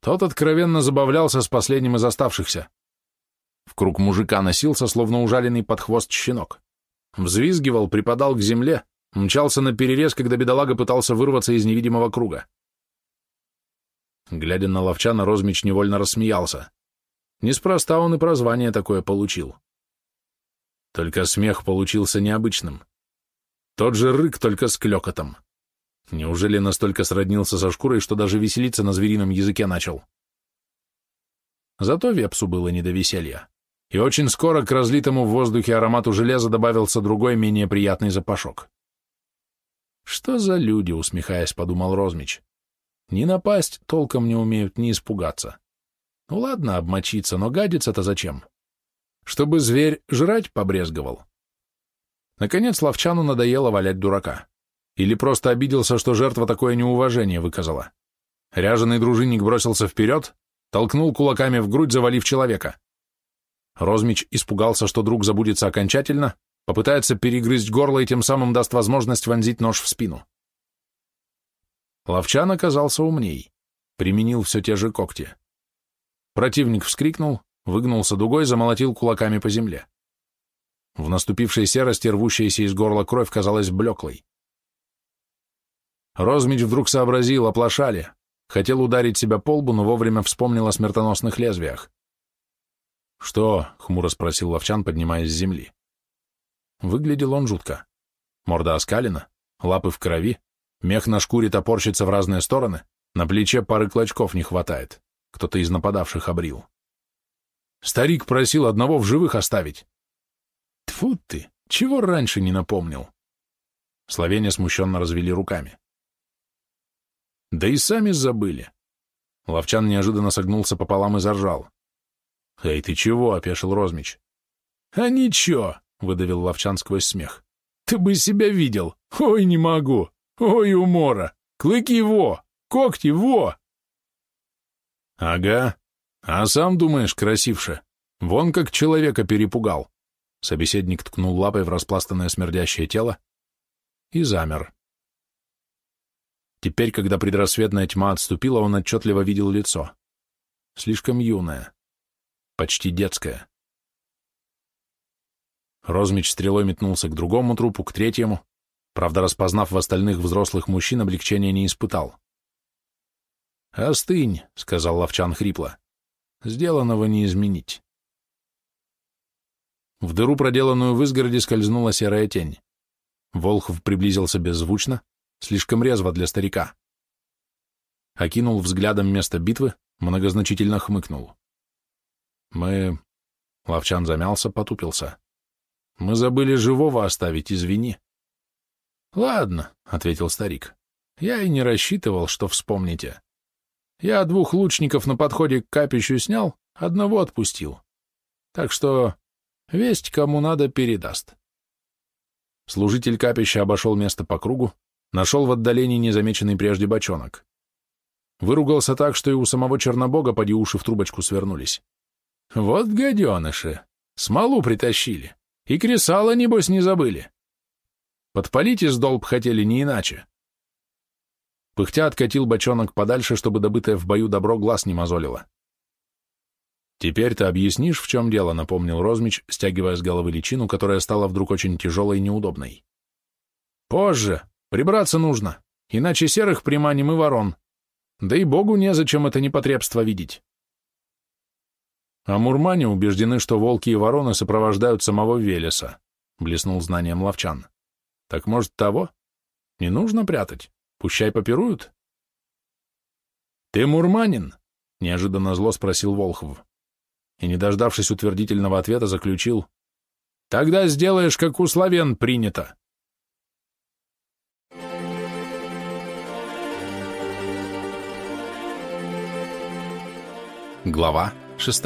Тот откровенно забавлялся с последним из оставшихся. В круг мужика носился, словно ужаленный под хвост щенок. Взвизгивал, припадал к земле, мчался на перерез, когда бедолага пытался вырваться из невидимого круга. Глядя на Ловчана, Розмич невольно рассмеялся. Неспроста он и прозвание такое получил. Только смех получился необычным. Тот же рык, только с клёкотом. Неужели настолько сроднился со шкурой, что даже веселиться на зверином языке начал? Зато Вепсу было не до веселья. И очень скоро к разлитому в воздухе аромату железа добавился другой, менее приятный запашок. «Что за люди?» — усмехаясь, подумал Розмич. «Ни напасть толком не умеют, ни испугаться. Ну ладно, обмочиться, но гадиться-то зачем? Чтобы зверь жрать побрезговал». Наконец Ловчану надоело валять дурака. Или просто обиделся, что жертва такое неуважение выказала. Ряженый дружинник бросился вперед, толкнул кулаками в грудь, завалив человека. Розмич испугался, что друг забудется окончательно, попытается перегрызть горло и тем самым даст возможность вонзить нож в спину. Ловчан оказался умней, применил все те же когти. Противник вскрикнул, выгнулся дугой, замолотил кулаками по земле. В наступившей серости рвущаяся из горла кровь казалась блеклой. Розмич вдруг сообразил, оплошали. Хотел ударить себя по лбу, но вовремя вспомнил о смертоносных лезвиях. «Что?» — хмуро спросил Ловчан, поднимаясь с земли. Выглядел он жутко. Морда оскалена, лапы в крови, мех на шкуре топорщится в разные стороны, на плече пары клочков не хватает. Кто-то из нападавших обрил. Старик просил одного в живых оставить. Тьфу ты, чего раньше не напомнил? Словене смущенно развели руками. Да и сами забыли. Ловчан неожиданно согнулся пополам и заржал. «Эй, ты чего?» — опешил Розмич. «А ничего!» — выдавил Ловчан сквозь смех. «Ты бы себя видел! Ой, не могу! Ой, умора! Клыки во! Когти во!» «Ага. А сам думаешь, красивше? Вон как человека перепугал!» Собеседник ткнул лапой в распластанное смердящее тело и замер. Теперь, когда предрассветная тьма отступила, он отчетливо видел лицо. Слишком юное, почти детское. Розмич стрелой метнулся к другому трупу, к третьему, правда, распознав в остальных взрослых мужчин, облегчения не испытал. «Остынь», — сказал Ловчан хрипло, — «сделанного не изменить». В дыру, проделанную в изгороди, скользнула серая тень. Волхв приблизился беззвучно, слишком резво для старика. Окинул взглядом место битвы, многозначительно хмыкнул. Ловчан замялся, потупился. «Мы забыли живого оставить, извини». «Ладно», — ответил старик, — «я и не рассчитывал, что вспомните. Я 2 лучников на подходе к капищу снял, одного отпустил. Так что весть кому надо передаст». Служитель капища обошел место по кругу, нашел в отдалении незамеченный прежде бочонок. Выругался так, что и у самого Чернобога поди уши в трубочку свернулись. «Вот гаденыши! Смолу притащили! И кресало, небось, не забыли! Подпалить из долб хотели не иначе!» Пыхтя откатил бочонок подальше, чтобы добытое в бою добро глаз не мозолило. «Теперь ты объяснишь, в чем дело», — напомнил Розмич, стягивая с головы личину, которая стала вдруг очень тяжелой и неудобной. «Позже. Прибраться нужно, иначе серых приманим и ворон. Да и Богу незачем это непотребство видеть». «А мурмане убеждены, что волки и вороны сопровождают самого Велеса», — блеснул знанием Ловчан. «Так, может, того? Не нужно прятать? Пущай попируют?» «Ты мурманин?» — неожиданно зло спросил Волхв. И, не дождавшись утвердительного ответа, заключил: «Тогда сделаешь, как у славян принято». Глава 6.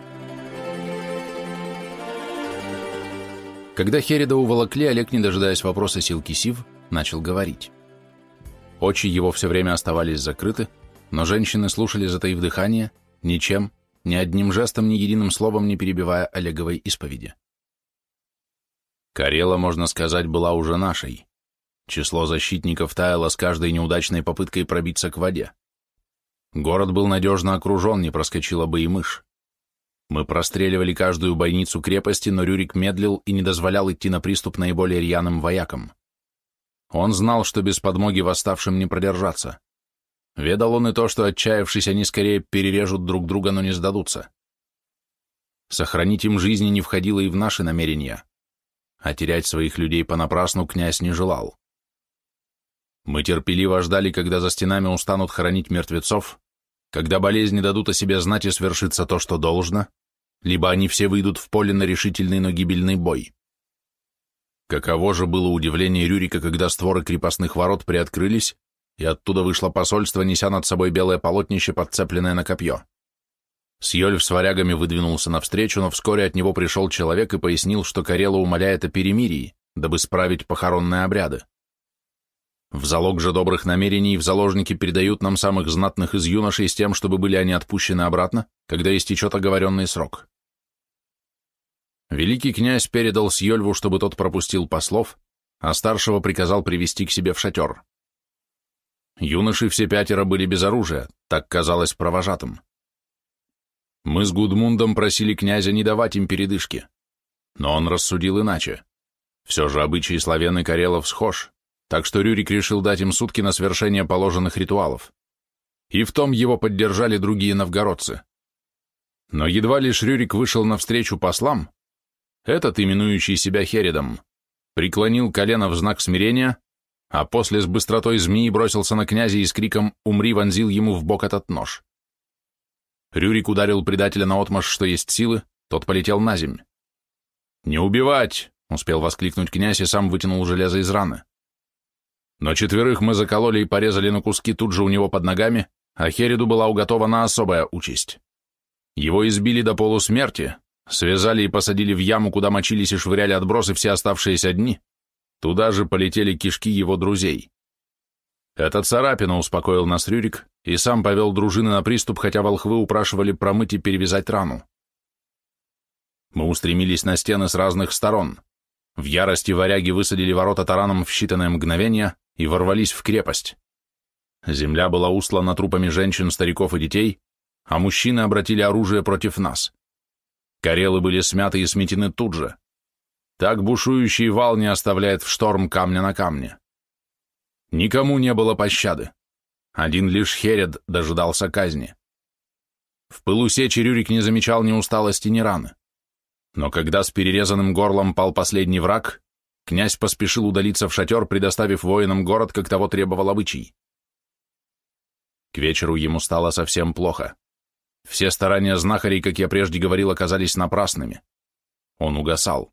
Когда Хереда уволокли, Олег, не дожидаясь вопроса Силки Сив, начал говорить. Очи его все время оставались закрыты, но женщины слушали, затаив дыхание, ничем, ни одним жестом, ни единым словом не перебивая Олеговой исповеди. Карела, можно сказать, была уже нашей. Число защитников таяло с каждой неудачной попыткой пробиться к воде. Город был надежно окружен, не проскочила бы и мышь. Мы простреливали каждую бойницу крепости, но Рюрик медлил и не дозволял идти на приступ наиболее рьяным воякам. Он знал, что без подмоги восставшим не продержаться. Ведал он и то, что, отчаявшись, они скорее перережут друг друга, но не сдадутся. Сохранить им жизни не входило и в наши намерения, а терять своих людей понапрасну князь не желал. Мы терпеливо ждали, когда за стенами устанут хоронить мертвецов, когда болезни дадут о себе знать и свершится то, что должно, либо они все выйдут в поле на решительный, но гибельный бой. Каково же было удивление Рюрика, когда створы крепостных ворот приоткрылись, и оттуда вышло посольство, неся над собой белое полотнище, подцепленное на копье. Сьёльф с варягами выдвинулся навстречу, но вскоре от него пришел человек и пояснил, что Карела умоляет о перемирии, дабы справить похоронные обряды. В залог же добрых намерений в заложники передают нам самых знатных из юношей с тем, чтобы были они отпущены обратно, когда истечет оговоренный срок. Великий князь передал Сьёльву, чтобы тот пропустил послов, а старшего приказал привести к себе в шатер. Юноши все 5 были без оружия, так казалось провожатым. Мы с Гудмундом просили князя не давать им передышки, но он рассудил иначе. Все же обычай славян и карелов схож, так что Рюрик решил дать им сутки на свершение положенных ритуалов. И в том его поддержали другие новгородцы. Но едва лишь Рюрик вышел навстречу послам, этот, именующий себя Херидом, преклонил колено в знак смирения, а после с быстротой змеи бросился на князя и с криком «Умри!» вонзил ему в бок этот нож. Рюрик ударил предателя наотмашь, что есть силы, тот полетел на земь. «Не убивать!» — успел воскликнуть князь и сам вытянул железо из раны. Но 4 мы закололи и порезали на куски тут же у него под ногами, а Хериду была уготована особая участь. Его избили до полусмерти, связали и посадили в яму, куда мочились и швыряли отбросы все оставшиеся дни. Туда же полетели кишки его друзей. Это царапина, успокоил нас Рюрик, и сам повел дружины на приступ, хотя волхвы упрашивали промыть и перевязать рану. Мы устремились на стены с разных сторон. В ярости варяги высадили ворота тараном в считанные мгновения и ворвались в крепость. Земля была устлана трупами женщин, стариков и детей, а мужчины обратили оружие против нас. Карелы были смяты и сметены тут же. Так бушующий вал не оставляет в шторм камня на камне. Никому не было пощады. Один лишь Херед дожидался казни. В пылу сечи Рюрик не замечал ни усталости, ни раны. Но когда с перерезанным горлом пал последний враг, князь поспешил удалиться в шатер, предоставив воинам город, как того требовал обычай. К вечеру ему стало совсем плохо. Все старания знахарей, как я прежде говорил, оказались напрасными. Он угасал.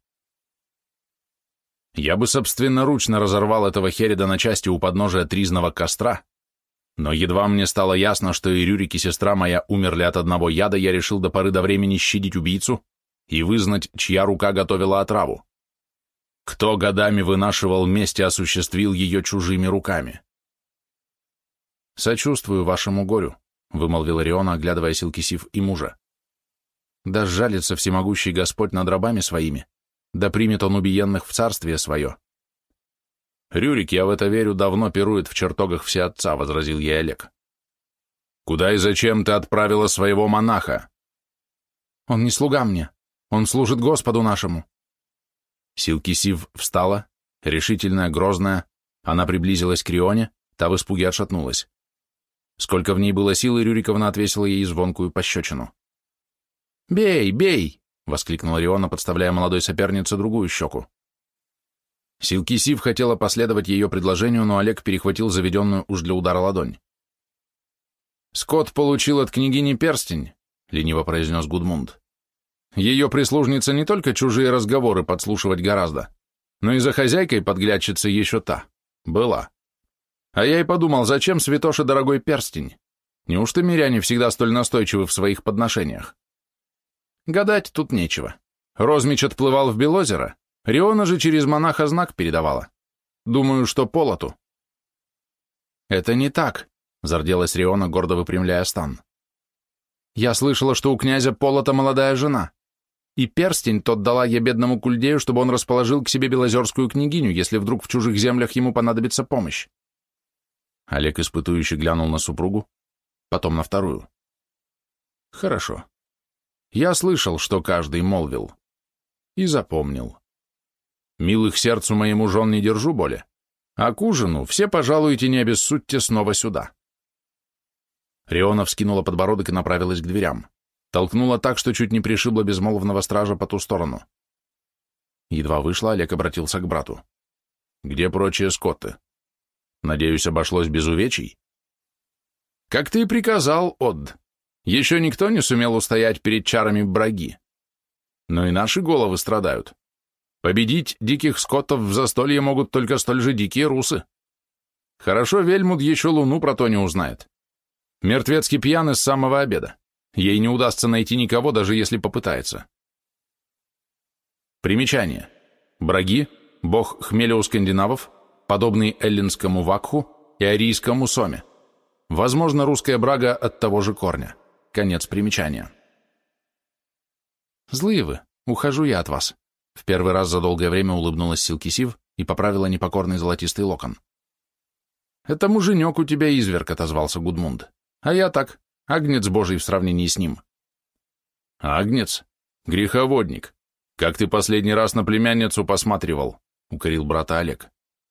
Я бы собственноручно разорвал этого Херида на части у подножия тризного костра, но едва мне стало ясно, что и Рюрик, и сестра моя умерли от одного яда, я решил до поры до времени щадить убийцу и вызнать, чья рука готовила отраву. Кто годами вынашивал месть и осуществил ее чужими руками. «Сочувствую вашему горю», — вымолвил Риона, оглядывая Силкисив и мужа. «Да сжалится всемогущий Господь над рабами своими, да примет он убиенных в царствие свое». «Рюрик, я в это верю, давно пирует в чертогах всеотца», — возразил ей Олег. «Куда и зачем ты отправила своего монаха?» «Он не слуга мне, он служит Господу нашему». Силкисив встала, решительная, грозная, она приблизилась к Рионе, та в испуге отшатнулась. Сколько в ней было силы, Рюриковна отвесила ей звонкую пощечину. «Бей, бей!» — воскликнула Риона, подставляя молодой сопернице другую щеку. Силкисив хотела последовать ее предложению, но Олег перехватил заведенную уж для удара ладонь. «Скот получил от княгини перстень», — лениво произнес Гудмунд. «Ее прислужница не только чужие разговоры подслушивать гораздо, но и за хозяйкой подглядчица еще та. Была. А я и подумал, зачем святоше дорогой перстень? Неужто миряне всегда столь настойчивы в своих подношениях? Гадать тут нечего. Розмич отплывал в Белозеро, Риона же через монаха знак передавала. Думаю, что Полоту». «Это не так», — зарделась Риона, гордо выпрямляя стан. «Я слышала, что у князя Полота молодая жена, и перстень тот дала я бедному Кульдею, чтобы он расположил к себе белозерскую княгиню, если вдруг в чужих землях ему понадобится помощь». Олег испытующе глянул на супругу, потом на вторую. Хорошо. Я слышал, что каждый молвил. И запомнил. Милых сердцу моему жен не держу более, а к ужину все пожалуйте, не обессудьте снова сюда. Риона вскинула подбородок и направилась к дверям. Толкнула так, что чуть не пришибла безмолвного стража по ту сторону. Едва вышла, Олег обратился к брату. «Где прочие скотты? Надеюсь, обошлось без увечий?» «Как ты и приказал, Одд. Еще никто не сумел устоять перед чарами браги. Но и наши головы страдают. Победить диких скоттов в застолье могут только столь же дикие русы. Хорошо, Вельмуд еще луну про то не узнает. Мертвецки пьяны с самого обеда. Ей не удастся найти никого, даже если попытается». Примечание. Браги – бог хмеля у скандинавов, подобный эллинскому вакху и арийскому соме. Возможно, русская брага от того же корня. Конец примечания. «Злые вы, ухожу я от вас», — в первый раз за долгое время улыбнулась Силкисив и поправила непокорный золотистый локон. «Это муженек у тебя изверг», — отозвался Гудмунд. «А я так, агнец божий в сравнении с ним». «Агнец? Греховодник. Как ты последний раз на племянницу посматривал?» — укорил брата Олег.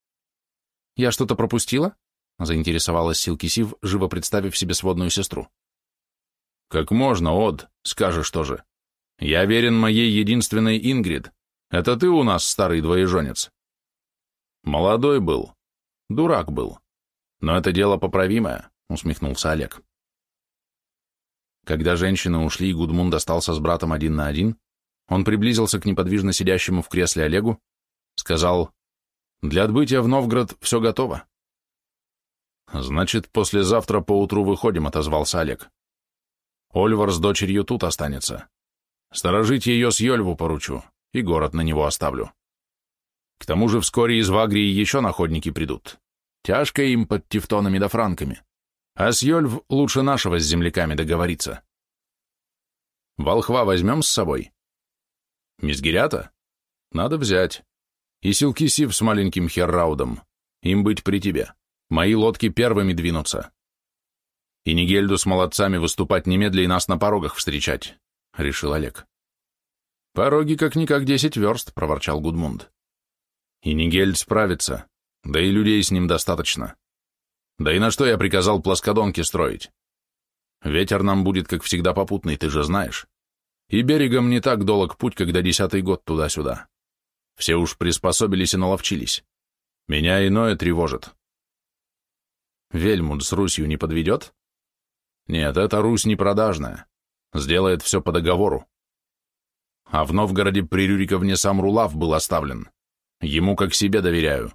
«Я что-то пропустила?» — заинтересовалась Силкисив, живо представив себе сводную сестру. «Как можно, Од, скажешь тоже. Я верен моей единственной Ингрид. Это ты у нас старый двоеженец. Молодой был, дурак был. Но это дело поправимое», — усмехнулся Олег. Когда женщины ушли и Гудмунд остался с братом один на один, он приблизился к неподвижно сидящему в кресле Олегу, сказал: «Для отбытия в Новгород все готово». «Значит, послезавтра поутру выходим», — отозвался Олег. «Ольвар с дочерью тут останется. Сторожить ее с Йольву поручу, и город на него оставлю. К тому же вскоре из Вагрии еще находники придут. Тяжко им под тевтонами да франками. А с Йольв лучше нашего с земляками договориться. Волхва возьмем с собой? Мизгирята? Надо взять. И Силкисив с маленьким Херраудом. Им быть при тебе. Мои лодки первыми двинутся. И Нигельду с молодцами выступать немедля и нас на порогах встречать», — решил Олег. «Пороги как-никак 10 верст», — проворчал Гудмунд. «И Нигельд справится, да и людей с ним достаточно. Да и на что я приказал плоскодонки строить? Ветер нам будет, как всегда, попутный, ты же знаешь. И берегом не так долг путь, когда 10-й год туда-сюда. Все уж приспособились и наловчились. Меня иное тревожит». «Вельмуд с Русью не подведет?» «Нет, эта Русь не продажная. Сделает все по договору. А в Новгороде при Рюриковне сам Рулав был оставлен. Ему как себе доверяю».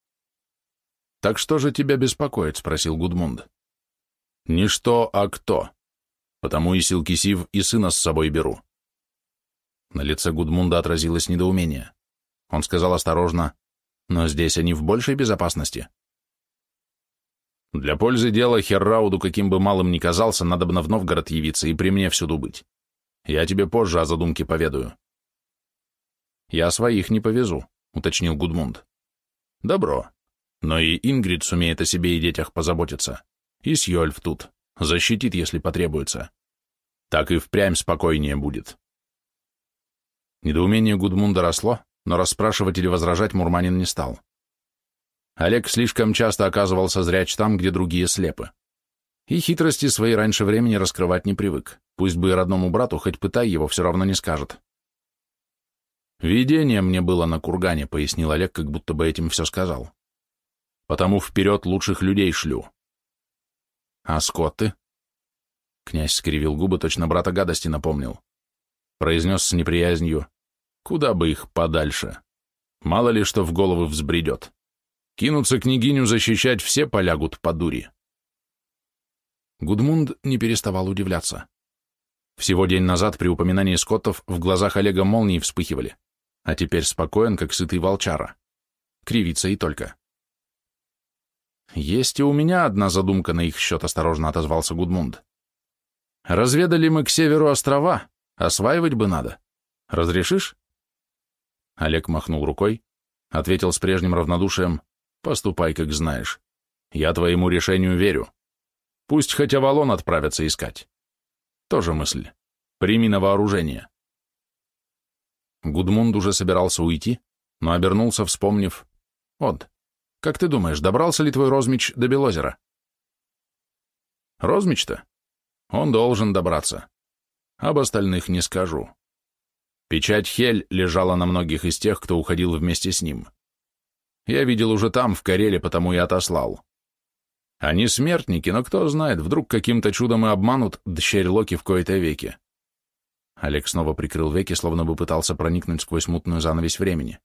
«Так что же тебя беспокоит?» — спросил Гудмунд. «Не что, а кто. Потому и Силкисив, и сына с собой беру». На лице Гудмунда отразилось недоумение. Он сказал осторожно: «Но здесь они в большей безопасности». «Для пользы дела Херрауду, каким бы малым ни казался, надобно в Новгород явиться и при мне всюду быть. Я тебе позже о задумке поведаю». «Я своих не повезу», — уточнил Гудмунд. «Добро. Но и Ингрид сумеет о себе и детях позаботиться. И Сьёльф тут. Защитит, если потребуется. Так и впрямь спокойнее будет». Недоумение Гудмунда росло, но расспрашивать или возражать Мурманин не стал. Олег слишком часто оказывался зряч там, где другие слепы. И хитрости свои раньше времени раскрывать не привык. Пусть бы и родному брату, хоть пытай его, все равно не скажет. «Видение мне было на кургане», — пояснил Олег, как будто бы этим все сказал. «Потому вперед лучших людей шлю». «А скотты?» Князь скривил губы, точно брата гадости напомнил. Произнес с неприязнью: «Куда бы их подальше? Мало ли что в головы взбредет. Кинутся княгиню защищать, все полягут по дури». Гудмунд не переставал удивляться. Всего день назад при упоминании скоттов в глазах Олега молнии вспыхивали, а теперь спокоен, как сытый волчара. Кривится и только. «Есть и у меня одна задумка на их счет», — осторожно отозвался Гудмунд. «Разведали мы к северу острова, осваивать бы надо. Разрешишь?» Олег махнул рукой, ответил с прежним равнодушием: «Поступай, как знаешь. Я твоему решению верю». Пусть хоть Авалон отправятся искать. Тоже мысль. Прими на вооружение. Гудмунд уже собирался уйти, но обернулся, вспомнив. Од, как ты думаешь, добрался ли твой Розмич до Белозера? Розмич-то? Он должен добраться. Об остальных не скажу. Печать Хель лежала на многих из тех, кто уходил вместе с ним. Я видел уже там, в Кареле, потому и отослал. Они смертники, но кто знает, вдруг каким-то чудом и обманут дщерь Локи в кои-то веки. Олег снова прикрыл веки, словно бы пытался проникнуть сквозь мутную занавесь времени.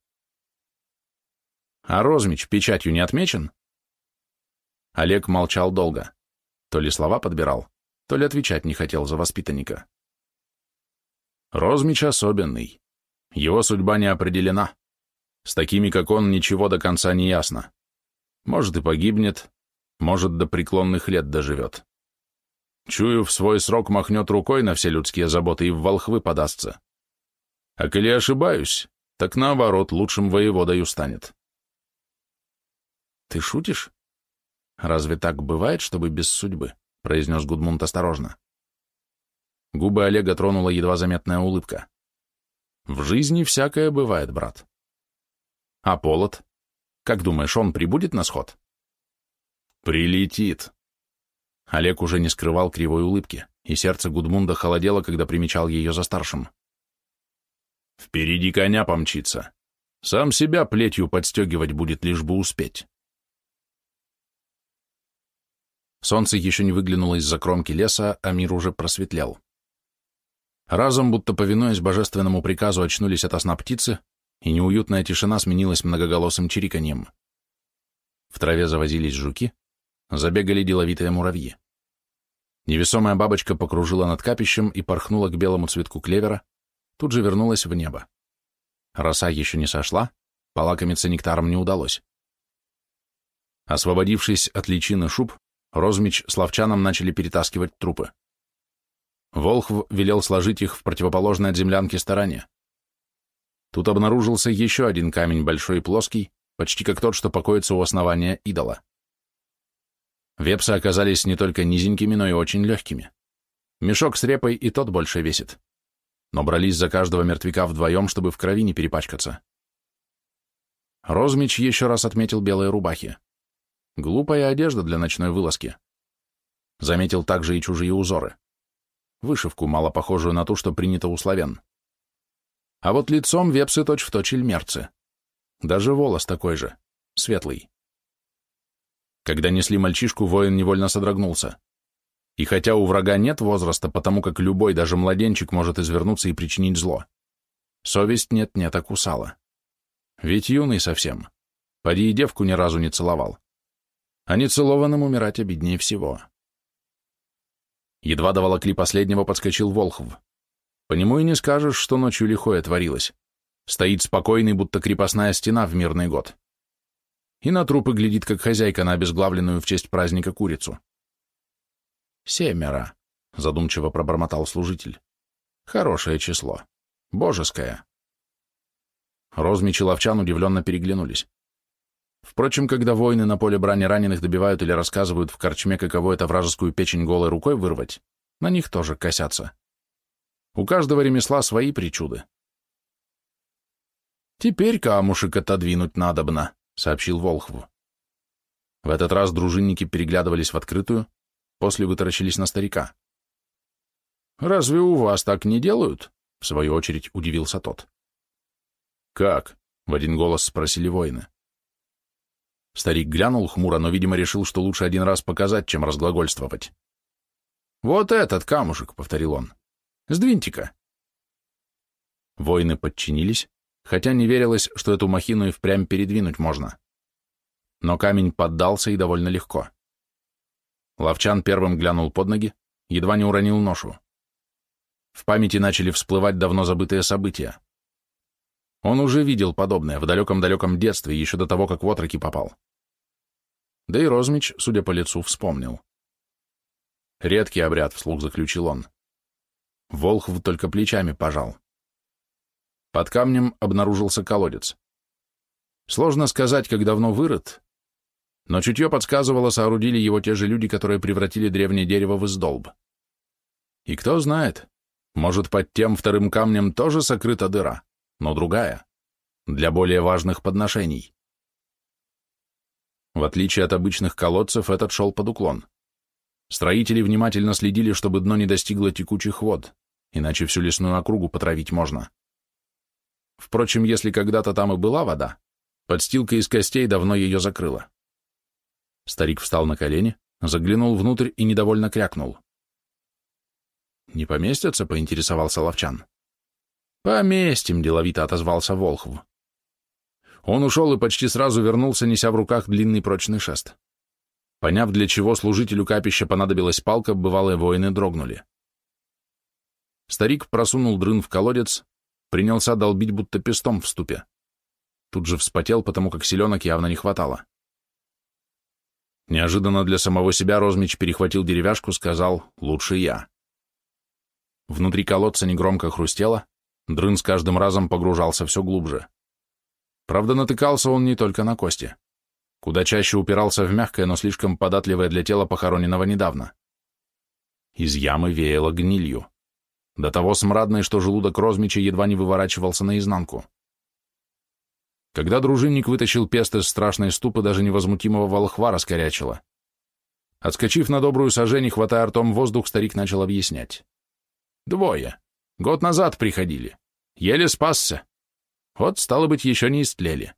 А Розмич печатью не отмечен? Олег молчал долго. То ли слова подбирал, то ли отвечать не хотел за воспитанника. Розмич особенный. Его судьба не определена. С такими, как он, ничего до конца не ясно. Может, и погибнет, может, до преклонных лет доживет. Чую, в свой срок махнет рукой на все людские заботы и в волхвы подастся. А коли ошибаюсь, так наоборот, лучшим воеводою станет. Ты шутишь? Разве так бывает, чтобы без судьбы? Произнес Гудмунд осторожно. Губы Олега тронула едва заметная улыбка. В жизни всякое бывает, брат. А Полот? Как думаешь, он прибудет на сход? Прилетит. Олег уже не скрывал кривой улыбки, и сердце Гудмунда холодело, когда примечал ее за старшим. Впереди коня помчится. Сам себя плетью подстегивать будет, лишь бы успеть. Солнце еще не выглянуло из-за кромки леса, а мир уже просветлел. Разом, будто повинуясь божественному приказу, очнулись ото сна птицы, и неуютная тишина сменилась многоголосым чириканьем. В траве завозились жуки, забегали деловитые муравьи. Невесомая бабочка покружила над капищем и порхнула к белому цветку клевера, тут же вернулась в небо. Роса еще не сошла, полакомиться нектаром не удалось. Освободившись от личины шуб, Розмич с Ловчаном начали перетаскивать трупы. Волхв велел сложить их в противоположной от землянки стороне. Тут обнаружился еще один камень, большой и плоский, почти как тот, что покоится у основания идола. Вепсы оказались не только низенькими, но и очень легкими. Мешок с репой и тот больше весит. Но брались за каждого мертвяка вдвоем, чтобы в крови не перепачкаться. Розмич еще раз отметил белые рубахи. Глупая одежда для ночной вылазки. Заметил также и чужие узоры. Вышивку, мало похожую на ту, что принято у славян. А вот лицом вепсы точь-в-точь ильмерцы. Даже волос такой же, светлый. Когда несли мальчишку, воин невольно содрогнулся. И хотя у врага нет возраста, потому как любой, даже младенчик, может извернуться и причинить зло, совесть нет-нет, а кусала. Ведь юный совсем. Поди и девку ни разу не целовал. А нецелованным умирать обиднее всего. Едва доволокли последнего, подскочил Волхв. По нему и не скажешь, что ночью лихое творилось. Стоит спокойный, будто крепостная стена в мирный год. И на трупы глядит, как хозяйка на обезглавленную в честь праздника курицу. 7, задумчиво пробормотал служитель. Хорошее число. Божеское. Розмич и Ловчан удивленно переглянулись. Впрочем, когда воины на поле брани раненых добивают или рассказывают в корчме, каково это вражескую печень голой рукой вырвать, на них тоже косятся. У каждого ремесла свои причуды. «Теперь камушек отодвинуть надобно», — сообщил Волхв. В этот раз дружинники переглядывались в открытую, после вытаращились на старика. «Разве у вас так не делают?» — в свою очередь удивился тот. «Как?» — в один голос спросили воины. Старик глянул хмуро, но, видимо, решил, что лучше один раз показать, чем разглагольствовать. «Вот этот камушек», — повторил он. «Сдвиньте-ка». Воины подчинились, хотя не верилось, что эту махину и впрямь передвинуть можно. Но камень поддался и довольно легко. Ловчан первым глянул под ноги, едва не уронил ношу. В памяти начали всплывать давно забытые события. Он уже видел подобное в далеком-далеком детстве, еще до того, как в отроки попал. Да и Розмич, судя по лицу, вспомнил. Редкий обряд, вслух заключил он. Волхв только плечами пожал. Под камнем обнаружился колодец. Сложно сказать, как давно вырыт, Но чутье подсказывало, соорудили его те же люди, которые превратили древнее дерево в издолб. И кто знает, может, под тем вторым камнем тоже сокрыта дыра, но другая, для более важных подношений. В отличие от обычных колодцев, этот шел под уклон. Строители внимательно следили, чтобы дно не достигло текучих вод, иначе всю лесную округу потравить можно. Впрочем, если когда-то там и была вода, подстилка из костей давно ее закрыла. Старик встал на колени, заглянул внутрь и недовольно крякнул. «Не поместятся?» — поинтересовался Ловчан. «Поместим», — деловито отозвался Волхв. Он ушел и почти сразу вернулся, неся в руках длинный прочный шест. Поняв, для чего служителю капища понадобилась палка, бывалые воины дрогнули. Старик просунул дрын в колодец, принялся долбить будто пестом в ступе. Тут же вспотел, потому как селенок явно не хватало. Неожиданно для самого себя Розмич перехватил деревяшку, сказал «лучше я». Внутри колодца негромко хрустело, дрын с каждым разом погружался все глубже. Правда, натыкался он не только на кости. Куда чаще упирался в мягкое, но слишком податливое для тела похороненного недавно. Из ямы веяло гнилью. До того смрадной, что желудок Розмича едва не выворачивался наизнанку. Когда дружинник вытащил пест из страшной ступы, даже невозмутимого волхва раскорячило. Отскочив на добрую сажень, хватая ртом воздух, старик начал объяснять. «Двое. Год назад приходили. Еле спасся. Вот, стало быть, еще не истлели».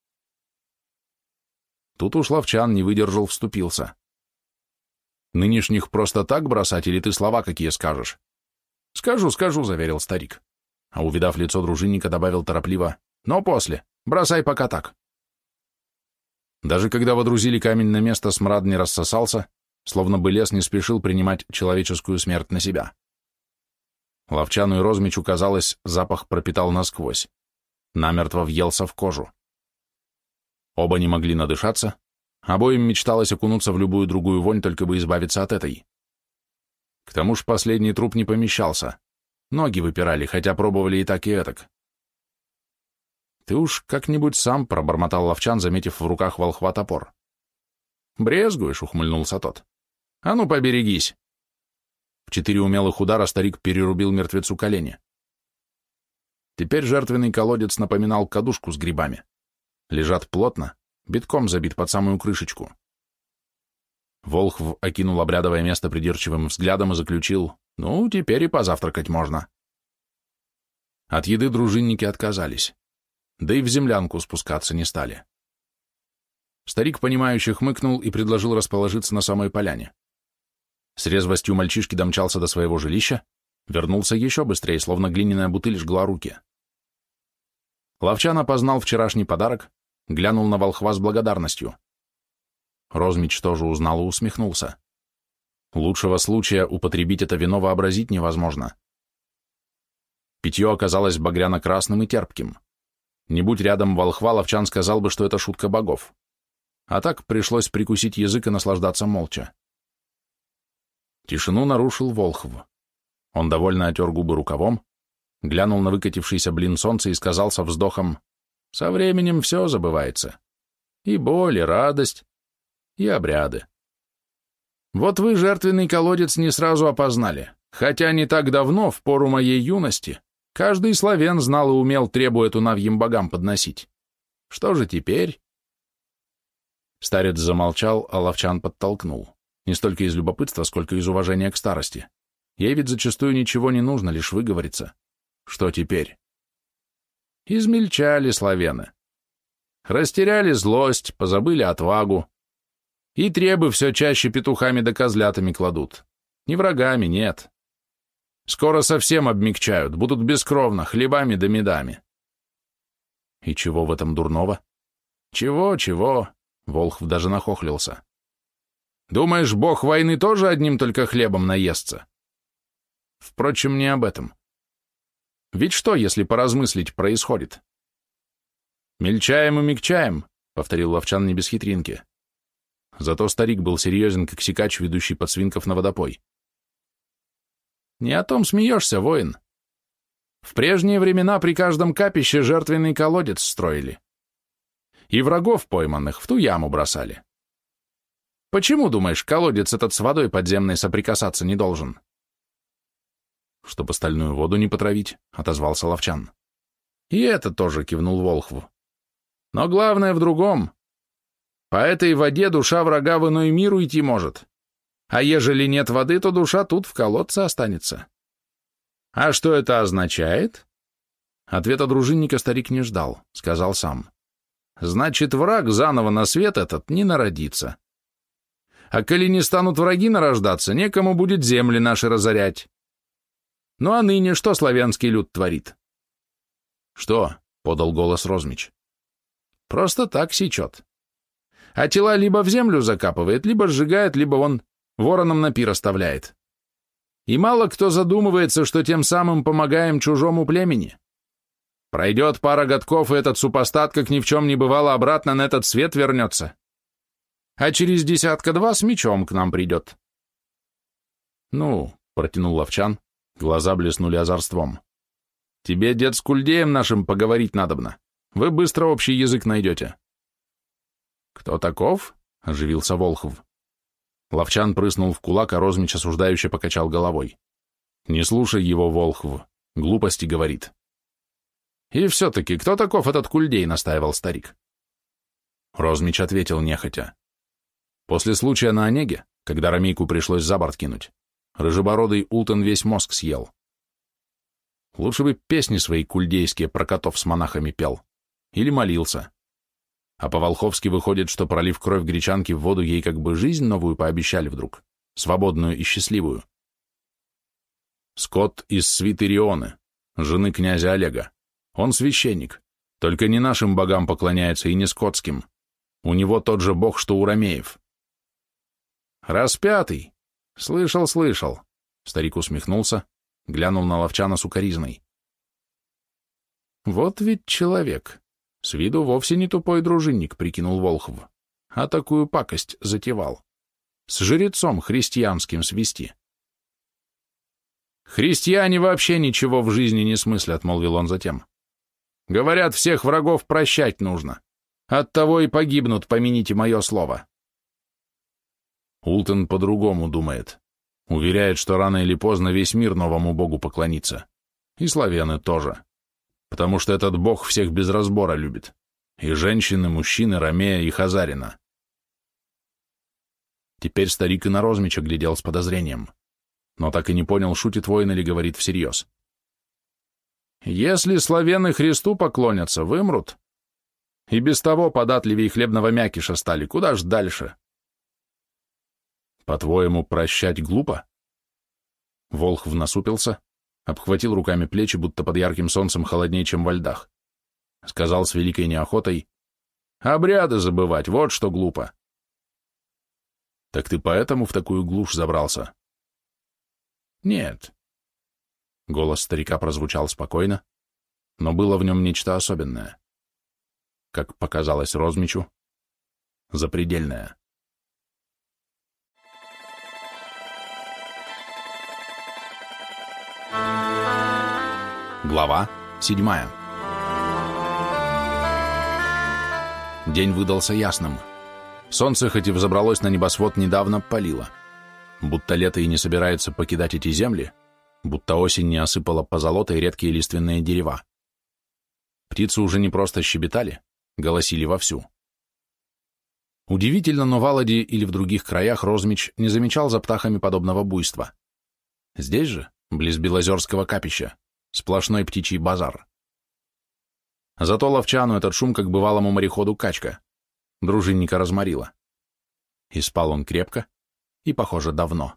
Тут уж Ловчан не выдержал, вступился. «Нынешних просто так бросать, или ты слова какие скажешь?» «Скажу», — заверил старик. А увидав лицо дружинника, добавил торопливо, «но после. Бросай пока так». Даже когда водрузили камень на место, смрад не рассосался, словно бы лес не спешил принимать человеческую смерть на себя. Ловчану и Розмичу, казалось, запах пропитал насквозь. Намертво въелся в кожу. Оба не могли надышаться, обоим мечталось окунуться в любую другую вонь, только бы избавиться от этой. К тому ж последний труп не помещался. Ноги выпирали, хотя пробовали и так, и этак. «Ты уж как-нибудь сам», — пробормотал Ловчан, заметив в руках волхва топор. «Брезгуешь», — ухмыльнулся тот. «А ну, поберегись». В 4 умелых удара старик перерубил мертвецу колени. Теперь жертвенный колодец напоминал кадушку с грибами. Лежат плотно, битком забит под самую крышечку. Волхв окинул обрядовое место придирчивым взглядом и заключил, «Ну, теперь и позавтракать можно». От еды дружинники отказались, да и в землянку спускаться не стали. Старик, понимающе хмыкнул и предложил расположиться на самой поляне. С резвостью мальчишки домчался до своего жилища, вернулся еще быстрее, словно глиняная бутыль жгла руки. Ловчан опознал вчерашний подарок, глянул на волхва с благодарностью. Розмич тоже узнал и усмехнулся. Лучшего случая употребить это вино вообразить невозможно. Питье оказалось багряно-красным и терпким. Не будь рядом волхва, Ловчан сказал бы, что это шутка богов. А так пришлось прикусить язык и наслаждаться молча. Тишину нарушил Волхв. Он довольно отер губы рукавом, глянул на выкатившийся блин солнца и сказал со вздохом, «Со временем все забывается. И боль, и радость, и обряды. Вот вы жертвенный колодец не сразу опознали, хотя не так давно, в пору моей юности, каждый славян знал и умел требу эту навьим богам подносить. Что же теперь?» Старец замолчал, а Ловчан подтолкнул. Не столько из любопытства, сколько из уважения к старости. Ей ведь зачастую ничего не нужно, лишь выговориться. Что теперь? Измельчали славяны. Растеряли злость, позабыли отвагу. И требы все чаще петухами да козлятами кладут. Не врагами, нет. Скоро совсем обмягчают, будут бескровно, хлебами да медами. И чего в этом дурного? Чего? Волхв даже нахохлился. Думаешь, бог войны тоже одним только хлебом наестся? Впрочем, не об этом. Ведь что, если поразмыслить, происходит? «Мельчаем и мягчаем», — повторил Ловчан не без хитринки. Зато старик был серьезен, как сикач, ведущий подсвинков на водопой. «Не о том смеешься, воин. В прежние времена при каждом капище жертвенный колодец строили. И врагов пойманных в ту яму бросали. Почему, думаешь, колодец этот с водой подземной соприкасаться не должен? Чтоб остальную воду не потравить, отозвался Ловчан. И это тоже, кивнул Волхв. Но главное в другом. По этой воде душа врага в иной мир уйти может. А ежели нет воды, то душа тут в колодце останется. А что это означает? Ответа дружинника старик не ждал, сказал сам. Значит, враг заново на свет этот не народится. А коли не станут враги нарождаться, некому будет земли наши разорять. Ну а ныне что славянский люд творит? Что? — подал голос Розмич. Просто так сечет. А тела либо в землю закапывает, либо сжигает, либо он воронам на пир оставляет. И мало кто задумывается, что тем самым помогаем чужому племени. Пройдет пара годков, и этот супостат, как ни в чем не бывало, обратно на этот свет вернется. А через 10-2 с мечом к нам придет. Ну, — протянул Ловчан, глаза блеснули озорством. Тебе, дед, с кульдеем нашим поговорить надобно. Вы быстро общий язык найдете. Кто таков? — оживился Волхв. Ловчан прыснул в кулак, а Розмич осуждающе покачал головой. Не слушай его, Волхв, глупости говорит. И все-таки, кто таков этот кульдей, — настаивал старик. Розмич ответил нехотя. После случая на Онеге, когда Ромейку пришлось за борт кинуть, рыжебородый Ултон весь мозг съел. Лучше бы песни свои кульдейские про котов с монахами пел. Или молился. А по-волховски выходит, что, пролив кровь гречанки в воду, ей как бы жизнь новую пообещали вдруг, свободную и счастливую. Скот из свиты Рионы, жены князя Олега. Он священник, только не нашим богам поклоняется и не скотским. У него тот же бог, что у ромеев. Распятый. Слышал. Старик усмехнулся, глянул на Ловчана с укоризной. Вот ведь человек. С виду вовсе не тупой дружинник, прикинул Волхв, а такую пакость затевал. С жрецом христианским свести. Христиане вообще ничего в жизни не смыслят, молвил он затем. Говорят, всех врагов прощать нужно. Оттого и погибнут, помяните мое слово. Ултон по-другому думает. Уверяет, что рано или поздно весь мир новому богу поклонится. И славяны тоже. Потому что этот бог всех без разбора любит. И женщин, и мужчин, и ромея, и хазарина. Теперь старик и на Розмича глядел с подозрением. Но так и не понял, шутит воин или говорит всерьез. Если славяны Христу поклонятся, вымрут. И без того податливее хлебного мякиша стали. Куда ж дальше? По-твоему, прощать глупо? Волхв насупился, обхватил руками плечи, будто под ярким солнцем холоднее, чем во льдах. Сказал с великой неохотой, обряды забывать, вот что глупо. Так ты поэтому в такую глушь забрался? Нет. Голос старика прозвучал спокойно, но было в нем нечто особенное. Как показалось Розмичу, запредельное. Глава 7. День выдался ясным. Солнце, хоть и взобралось на небосвод недавно, палило. Будто лето и не собирается покидать эти земли, будто осень не осыпала позолотой редкие лиственные дерева. Птицы уже не просто щебетали, голосили вовсю. Удивительно, но в Аладе или в других краях Розмич не замечал за птахами подобного буйства. Здесь же, близ Белозерского капища, сплошной птичий базар. Зато Ловчану этот шум, как бывалому мореходу, качка. Дружинника разморила. И спал он крепко, и, похоже, давно.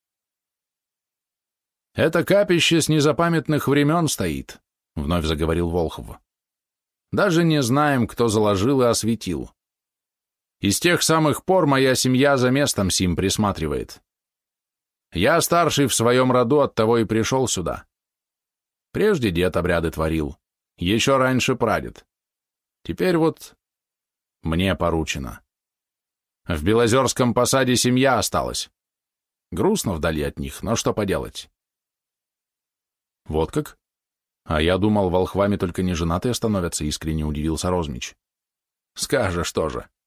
«Это капище с незапамятных времен стоит», — вновь заговорил Волхв. «Даже не знаем, кто заложил и осветил. И с тех самых пор моя семья за местом сим присматривает. Я старший в своем роду, оттого и пришел сюда. Прежде дед обряды творил, еще раньше прадед. Теперь вот мне поручено. В Белозерском посаде семья осталась. Грустно вдали от них, но что поделать?» «Вот как? А я думал, волхвами только неженатые становятся», — искренне удивился Розмич. «Скажешь тоже.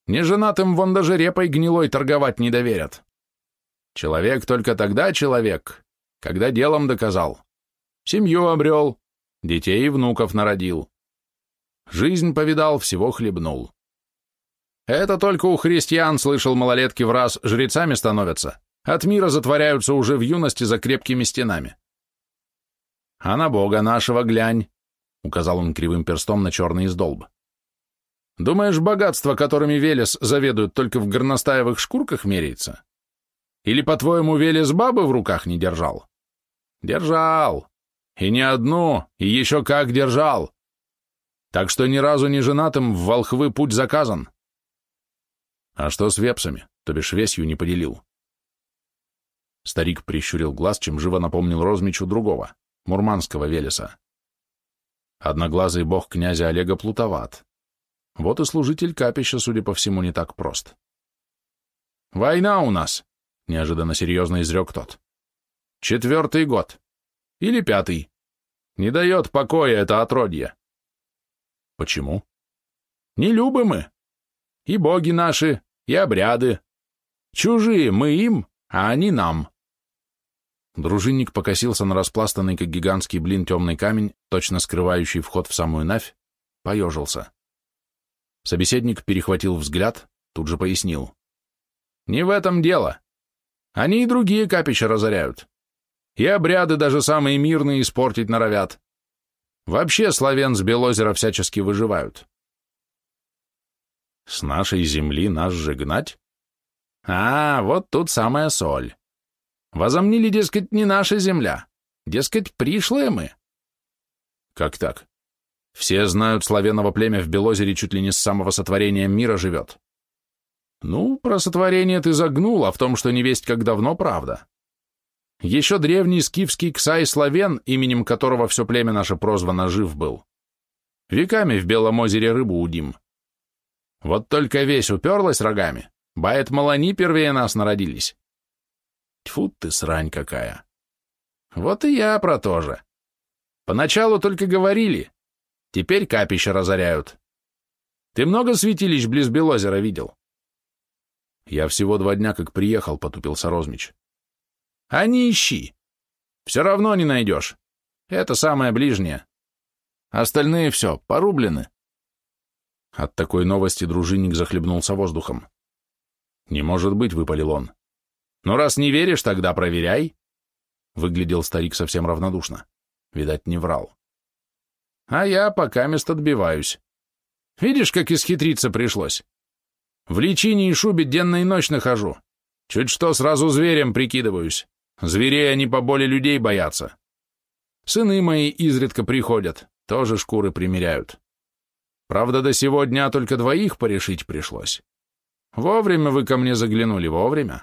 Неженатым вон даже репой гнилой торговать не доверят. Человек только тогда человек, когда делом доказал. Семью обрел, детей и внуков народил. Жизнь повидал, всего хлебнул. Это только у христиан, слышал, малолетки в раз жрецами становятся, от мира затворяются уже в юности за крепкими стенами. А на Бога нашего глянь, указал он кривым перстом на черный издолб. Думаешь, богатство, которыми Велес заведует, только в горностаевых шкурках меряется? Или, по-твоему, Велес бабы в руках не держал? Держал. И не одну, и еще как держал. Так что ни разу не женатым в волхвы путь заказан. А что с вепсами, то бишь весью не поделил? Старик прищурил глаз, чем живо напомнил Розмичу другого, мурманского Велеса. Одноглазый бог князя Олега плутоват. Вот и служитель капища, судя по всему, не так прост. «Война у нас», — неожиданно серьезно изрек тот. «4-й год. Или 5-й. Не дает покоя это отродье». «Почему?» «Не любы мы. И боги наши, и обряды. Чужие мы им, а они нам». Дружинник покосился на распластанный, как гигантский блин, темный камень, точно скрывающий вход в самую Навь, поежился. Собеседник перехватил взгляд, тут же пояснил. «Не в этом дело. Они и другие капища разоряют. И обряды даже самые мирные испортить норовят. Вообще славян с Белозера всячески выживают». «С нашей земли нас же гнать?» «А, вот тут самая соль. Возомнили, дескать, не наша земля. Дескать, пришлые мы». «Как так? Все знают, славяново племя в Белозере чуть ли не с самого сотворения мира живет». «Ну, про сотворение ты загнул, а в том, что невесть как давно, правда. Еще древний скифский Ксай-Славен, именем которого все племя наше прозвано, жив был. Веками в Белом озере рыбу удим. Вот только весь уперлась рогами, бает, мол, они первее нас народились». Тьфу ты, срань какая. Вот и я про то же. Поначалу только говорили, теперь капища разоряют. Ты много святилищ близ Белозера видел? Я всего 2 дня как приехал, потупился Розмич. А не ищи. Все равно не найдешь. Это самое ближнее. Остальные все, порублены. От такой новости дружинник захлебнулся воздухом. Не может быть, выпалил он. «Ну, раз не веришь, тогда проверяй». Выглядел старик совсем равнодушно. Видать, не врал. «А я покамест отбиваюсь. Видишь, как исхитриться пришлось? В личине и шубе денно и ночь нахожу. Чуть что, сразу зверем прикидываюсь. Зверей они поболе людей боятся. Сыны мои изредка приходят, тоже шкуры примеряют. Правда, до сего дня только 2 порешить пришлось. Вовремя вы ко мне заглянули, вовремя».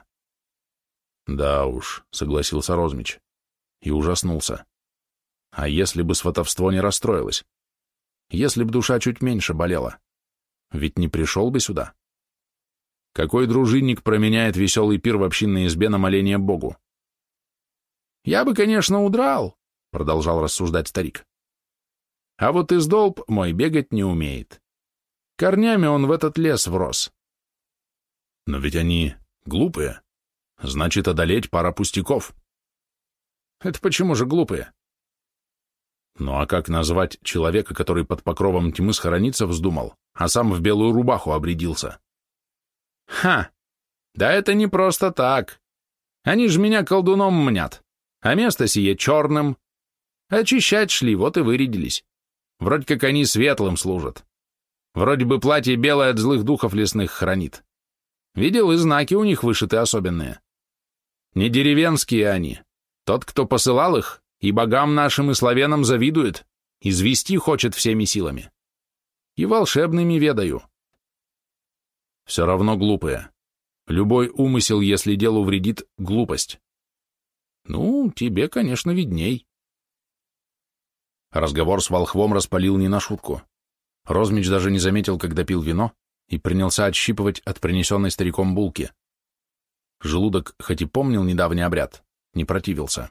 «Да уж», — согласился Розмич и ужаснулся. «А если бы сватовство не расстроилось? Если б душа чуть меньше болела? Ведь не пришел бы сюда? Какой дружинник променяет веселый пир в общинной избе на моление Богу?» «Я бы, конечно, удрал», — продолжал рассуждать старик. «А вот издолб мой бегать не умеет. Корнями он в этот лес врос». «Но ведь они глупые. Значит, одолеть пара пустяков». «Это почему же глупые?» «Ну а как назвать человека, который под покровом тьмы схорониться вздумал, а сам в белую рубаху обрядился?» «Ха! Да это не просто так. Они ж меня колдуном мнят, а место сие черным. Очищать шли, вот и вырядились. Вроде как они светлым служат. Вроде бы платье белое от злых духов лесных хранит. Видел, и знаки у них вышиты особенные. Не деревенские они. Тот, кто посылал их, и богам нашим, и славянам завидует, извести хочет всеми силами. И волшебными ведаю». «Все равно глупые. Любой умысел, если делу вредит, глупость». «Ну, тебе, конечно, видней». Разговор с волхвом распалил не на шутку. Розмич даже не заметил, как допил вино, и принялся отщипывать от принесенной стариком булки. Желудок, хоть и помнил недавний обряд, не противился.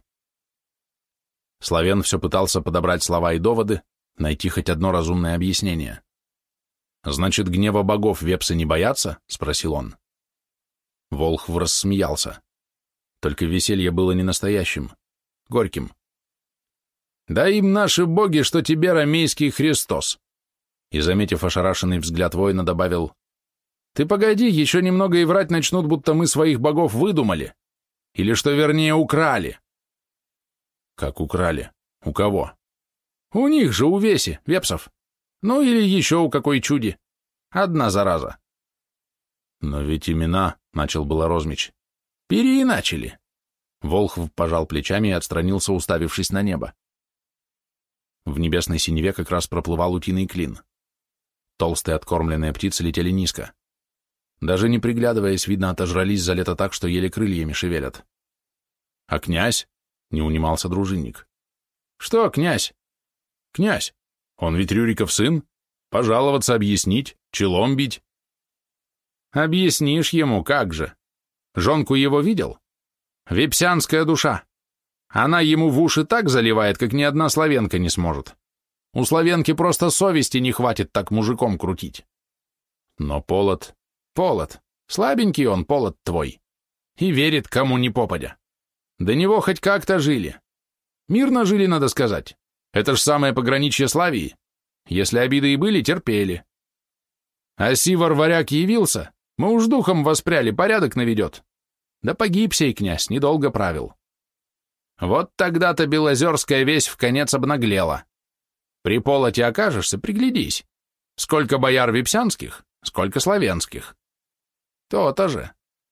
Славян все пытался подобрать слова и доводы, найти хоть одно разумное объяснение. «Значит, гнева богов вепсы не боятся?» — спросил он. Волхв рассмеялся. Только веселье было не настоящим, горьким. «Да им наши боги, что тебе ромейский Христос!» И, заметив ошарашенный взгляд воина, добавил: «Ты погоди, еще немного и врать начнут, будто мы своих богов выдумали. Или, что вернее, украли». «Как украли? У кого?» «У них же, у Веси, вепсов. Ну или еще у какой чуди. Одна зараза». «Но ведь имена», — начал было Розмич. «Переиначили». Волхв пожал плечами и отстранился, уставившись на небо. В небесной синеве как раз проплывал утиный клин. Толстые откормленные птицы летели низко. Даже не приглядываясь, видно, отожрались за лето так, что еле крыльями шевелят. «А князь?» — не унимался дружинник. «Что князь?» «Князь. Он ведь Рюриков сын. Пожаловаться, объяснить, челом бить». «Объяснишь ему, как же. Жонку его видел? Вепсянская душа. Она ему в уши так заливает, как ни одна славенка не сможет. У славенки просто совести не хватит так мужиком крутить. Но Полот... Слабенький он, Полот твой. И верит, кому ни попадя. До него хоть как-то жили. Мирно жили, надо сказать. Это ж самое пограничье Славии. Если обиды и были, терпели. А Сивар-варяг явился, мы уж духом воспряли, порядок наведет. Да погиб сей князь, недолго правил. Вот тогда-то Белозерская весь вконец обнаглела. При Полоте окажешься, приглядись. Сколько бояр випсянских, сколько славянских. То-то же.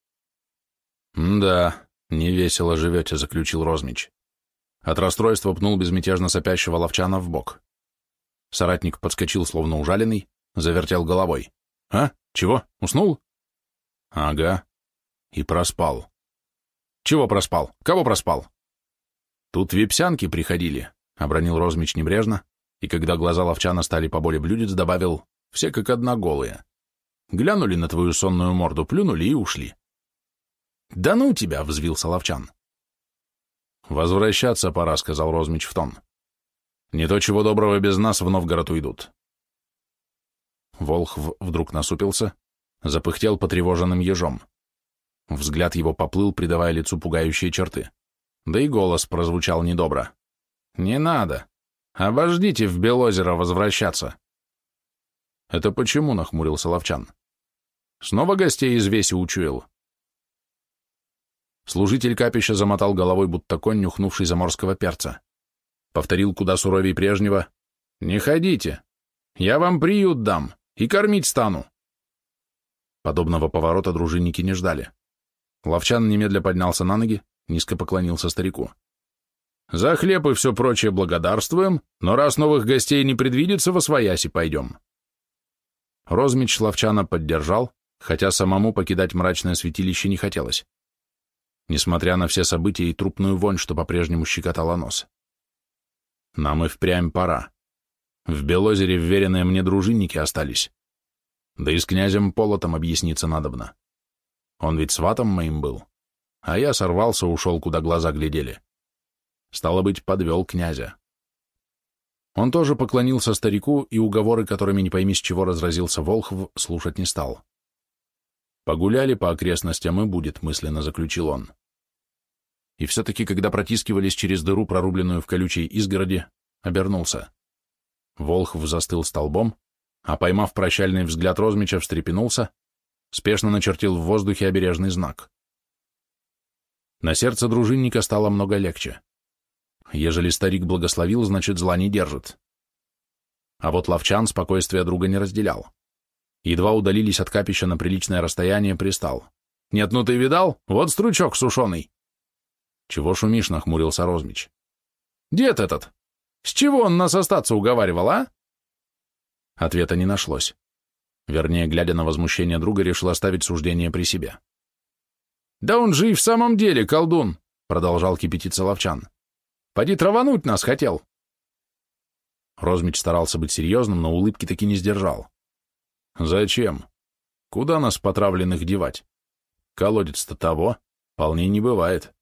«Да, невесело живете», — заключил Розмич. От расстройства пнул безмятежно сопящего ловчана в бок. Соратник подскочил, словно ужаленный, завертел головой. «А? Чего? Уснул?» «Ага. И проспал». «Чего проспал? Кого проспал?» «Тут випсянки приходили», — обронил Розмич небрежно, и когда глаза ловчана стали поболее блюдец, добавил: «Все как одна голые. Глянули на твою сонную морду, плюнули и ушли». «Да ну тебя!» — взвился ловчан. «Возвращаться пора», — сказал Розмич в тон. «Не то чего доброго без нас в Новгород уйдут». Волхв вдруг насупился, запыхтел потревоженным ежом. Взгляд его поплыл, придавая лицу пугающие черты. Да и голос прозвучал недобро. «Не надо. Обождите в Белозеро возвращаться». «Это почему?» — нахмурился ловчан. «Снова гостей из Веси учуял?» Служитель капища замотал головой, будто конь, нюхнувший заморского перца. Повторил куда суровей прежнего: «Не ходите. Я вам приют дам и кормить стану». Подобного поворота дружинники не ждали. Ловчан немедля поднялся на ноги, низко поклонился старику. «За хлеб и все прочее благодарствуем, но раз новых гостей не предвидится, восвояси пойдем». Розмич ловчана поддержал, хотя самому покидать мрачное святилище не хотелось, несмотря на все события и трупную вонь, что по-прежнему щекотала нос. «Нам и впрямь пора. В Белозере вверенные мне дружинники остались. Да и с князем Полотом объясниться надобно. Он ведь сватом моим был, а я сорвался, ушел, куда глаза глядели. Стало быть, подвел князя». Он тоже поклонился старику, и уговоры, которыми не пойми с чего разразился Волхв, слушать не стал. «Погуляли по окрестностям, и будет», — мысленно заключил он. И все-таки, когда протискивались через дыру, прорубленную в колючей изгороди, обернулся. Волхв застыл столбом, а, поймав прощальный взгляд Розмича, встрепенулся, спешно начертил в воздухе обережный знак. На сердце дружинника стало много легче. Ежели старик благословил, значит, зла не держит. А вот ловчан спокойствия друга не разделял. Едва удалились от капища на приличное расстояние, пристал. «Нет, ну ты видал? Вот стручок сушеный!» «Чего шумишь?» — нахмурился Розмич. «Дед этот! С чего он нас остаться уговаривал, а?» Ответа не нашлось. Вернее, глядя на возмущение друга, решил оставить суждение при себе. «Да он же и в самом деле колдун!» — продолжал кипятиться ловчан. «Поди травануть нас хотел!» Розмич старался быть серьезным, но улыбки таки не сдержал. «Зачем? Куда нас потравленных девать? Колодец-то того, вполне не бывает».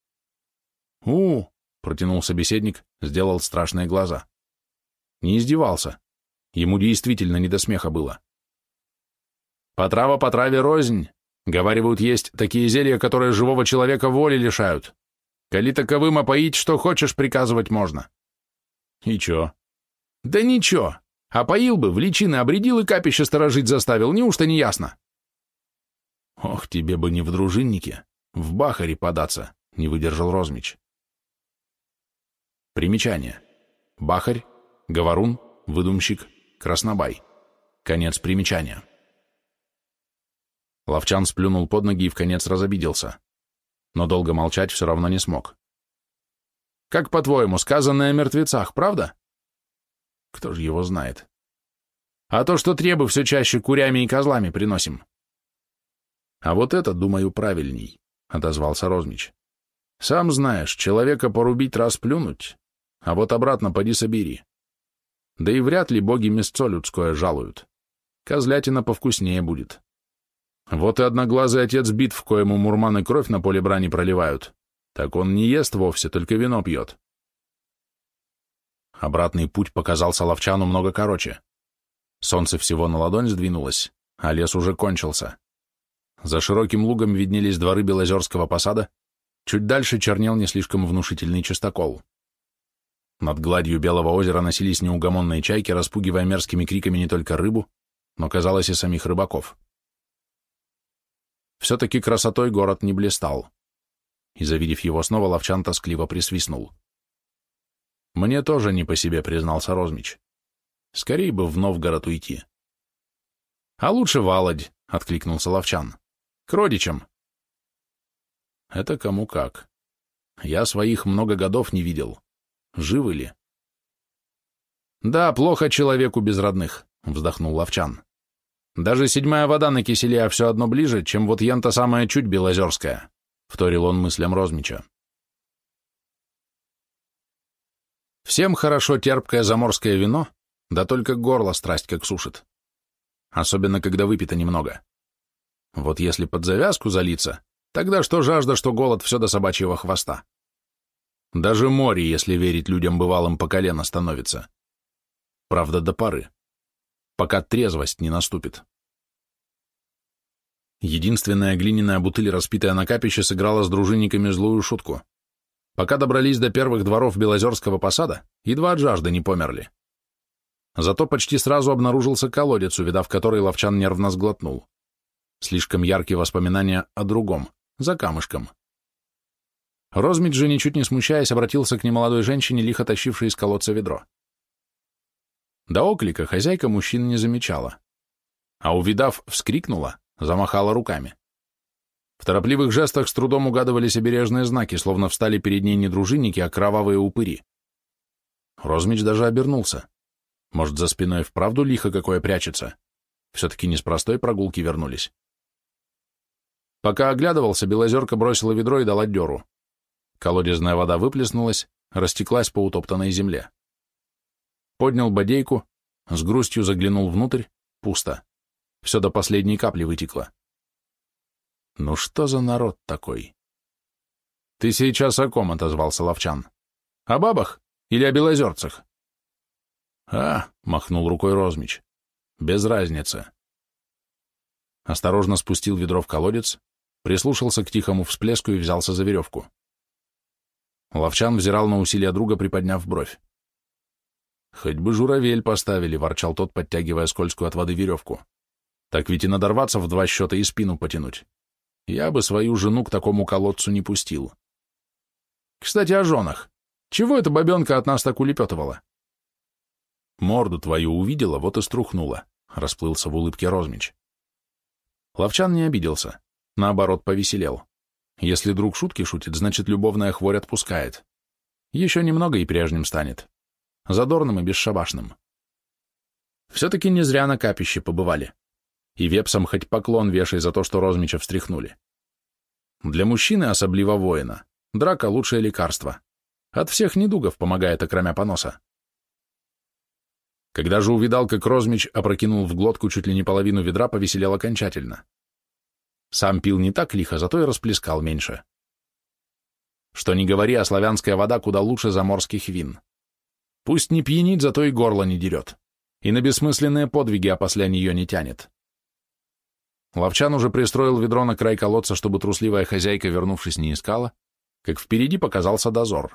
Протянул собеседник, сделал страшные глаза. Не издевался. Ему действительно не до смеха было. Потрава по траве рознь. Говаривают, есть такие зелья, которые живого человека воли лишают. Коли таковым опоить, что хочешь, приказывать можно. И чё? Да ничего. Опоил бы, в личины обредил и капище сторожить заставил, неужто не ясно? Ох, тебе бы не в дружиннике, в бахаре податься, не выдержал Розмич. Примечание. Бахарь, говорун, выдумщик, краснобай. Конец примечания. Ловчан сплюнул под ноги и вконец разобиделся. Но долго молчать все равно не смог. Как, по-твоему, сказанное о мертвецах, правда? Кто же его знает? А то, что требы все чаще курями и козлами приносим. А вот это, думаю, правильней, отозвался Розмич. Сам знаешь, человека порубить, расплюнуть, а вот обратно поди собери. Да и вряд ли боги мясцо людское жалуют. Козлятина повкуснее будет. Вот и одноглазый отец битв, коему мурманы кровь на поле брани проливают. Так он не ест вовсе, только вино пьет. Обратный путь показался Ловчану много короче. Солнце всего на ладонь сдвинулось, а лес уже кончился. За широким лугом виднелись дворы Белозерского посада, чуть дальше чернел не слишком внушительный частокол. Над гладью Белого озера носились неугомонные чайки, распугивая мерзкими криками не только рыбу, но, казалось, и самих рыбаков. Все-таки красотой город не блистал. И, завидев его снова, Ловчан тоскливо присвистнул. «Мне тоже не по себе», — признался Розмич. «Скорей бы в Новгород уйти». «А лучше в Аладь», — откликнулся Ловчан. «К родичам». «Это кому как. Я своих много годов не видел. Живы ли?» «Да, плохо человеку без родных», — вздохнул Ловчан. «Даже седьмая вода на киселе, а все одно ближе, чем вот ян-то самая чуть белозерская», — вторил он мыслям Розмича. Всем хорошо терпкое заморское вино, да только горло страсть как сушит. Особенно, когда выпито немного. Вот если под завязку залиться, тогда что жажда, что голод, все до собачьего хвоста. Даже море, если верить людям бывалым, по колено становится. Правда, до поры. Пока трезвость не наступит. Единственная глиняная бутыль, распитая на капище, сыграла с дружинниками злую шутку. Пока добрались до первых дворов Белозерского посада, едва от жажды не померли. Зато почти сразу обнаружился колодец, увидав который, Ловчан нервно сглотнул. Слишком яркие воспоминания о другом, за камышком. Розмич же, ничуть не смущаясь, обратился к немолодой женщине, лихо тащившей из колодца ведро. До оклика хозяйка мужчин не замечала, а увидав, вскрикнула, замахала руками. В торопливых жестах с трудом угадывались обережные знаки, словно встали перед ней не дружинники, а кровавые упыри. Розмич даже обернулся. Может, за спиной вправду лихо какое прячется? Все-таки не с простой прогулки вернулись. Пока оглядывался, Белозерка бросила ведро и дала дёру. Колодезная вода выплеснулась, растеклась по утоптанной земле. Поднял бодейку, с грустью заглянул внутрь, пусто. Все до последней капли вытекло. Ну что за народ такой? Ты сейчас о ком, отозвался Ловчан? О бабах или о белозерцах? Махнул рукой Розмич. Без разницы. Осторожно спустил ведро в колодец, прислушался к тихому всплеску и взялся за веревку. Ловчан взирал на усилия друга, приподняв бровь. «Хоть бы журавель поставили», — ворчал тот, подтягивая скользкую от воды веревку. «Так ведь и надорваться в 2 счета и спину потянуть. Я бы свою жену к такому колодцу не пустил. Кстати, о женах. Чего эта бабенка от нас так улепетывала?» «Морду твою увидела, вот и струхнула», — расплылся в улыбке Розмич. Ловчан не обиделся, наоборот, повеселел. Если друг шутки шутит, значит, любовная хворь отпускает. Еще немного и прежним станет. Задорным и бесшабашным. Все-таки не зря на капище побывали. И вепсам хоть поклон вешай за то, что Розмича встряхнули. Для мужчины, особливо воина, драка — лучшее лекарство. От всех недугов помогает, окромя поноса. Когда же увидал, как Розмич опрокинул в глотку чуть ли не половину ведра, повеселел окончательно. Сам пил не так лихо, зато и расплескал меньше. Что ни говори, а славянская вода куда лучше заморских вин. Пусть не пьянит, зато и горло не дерет, и на бессмысленные подвиги опосля нее не тянет. Ловчан уже пристроил ведро на край колодца, чтобы трусливая хозяйка, вернувшись, не искала, как впереди показался дозор.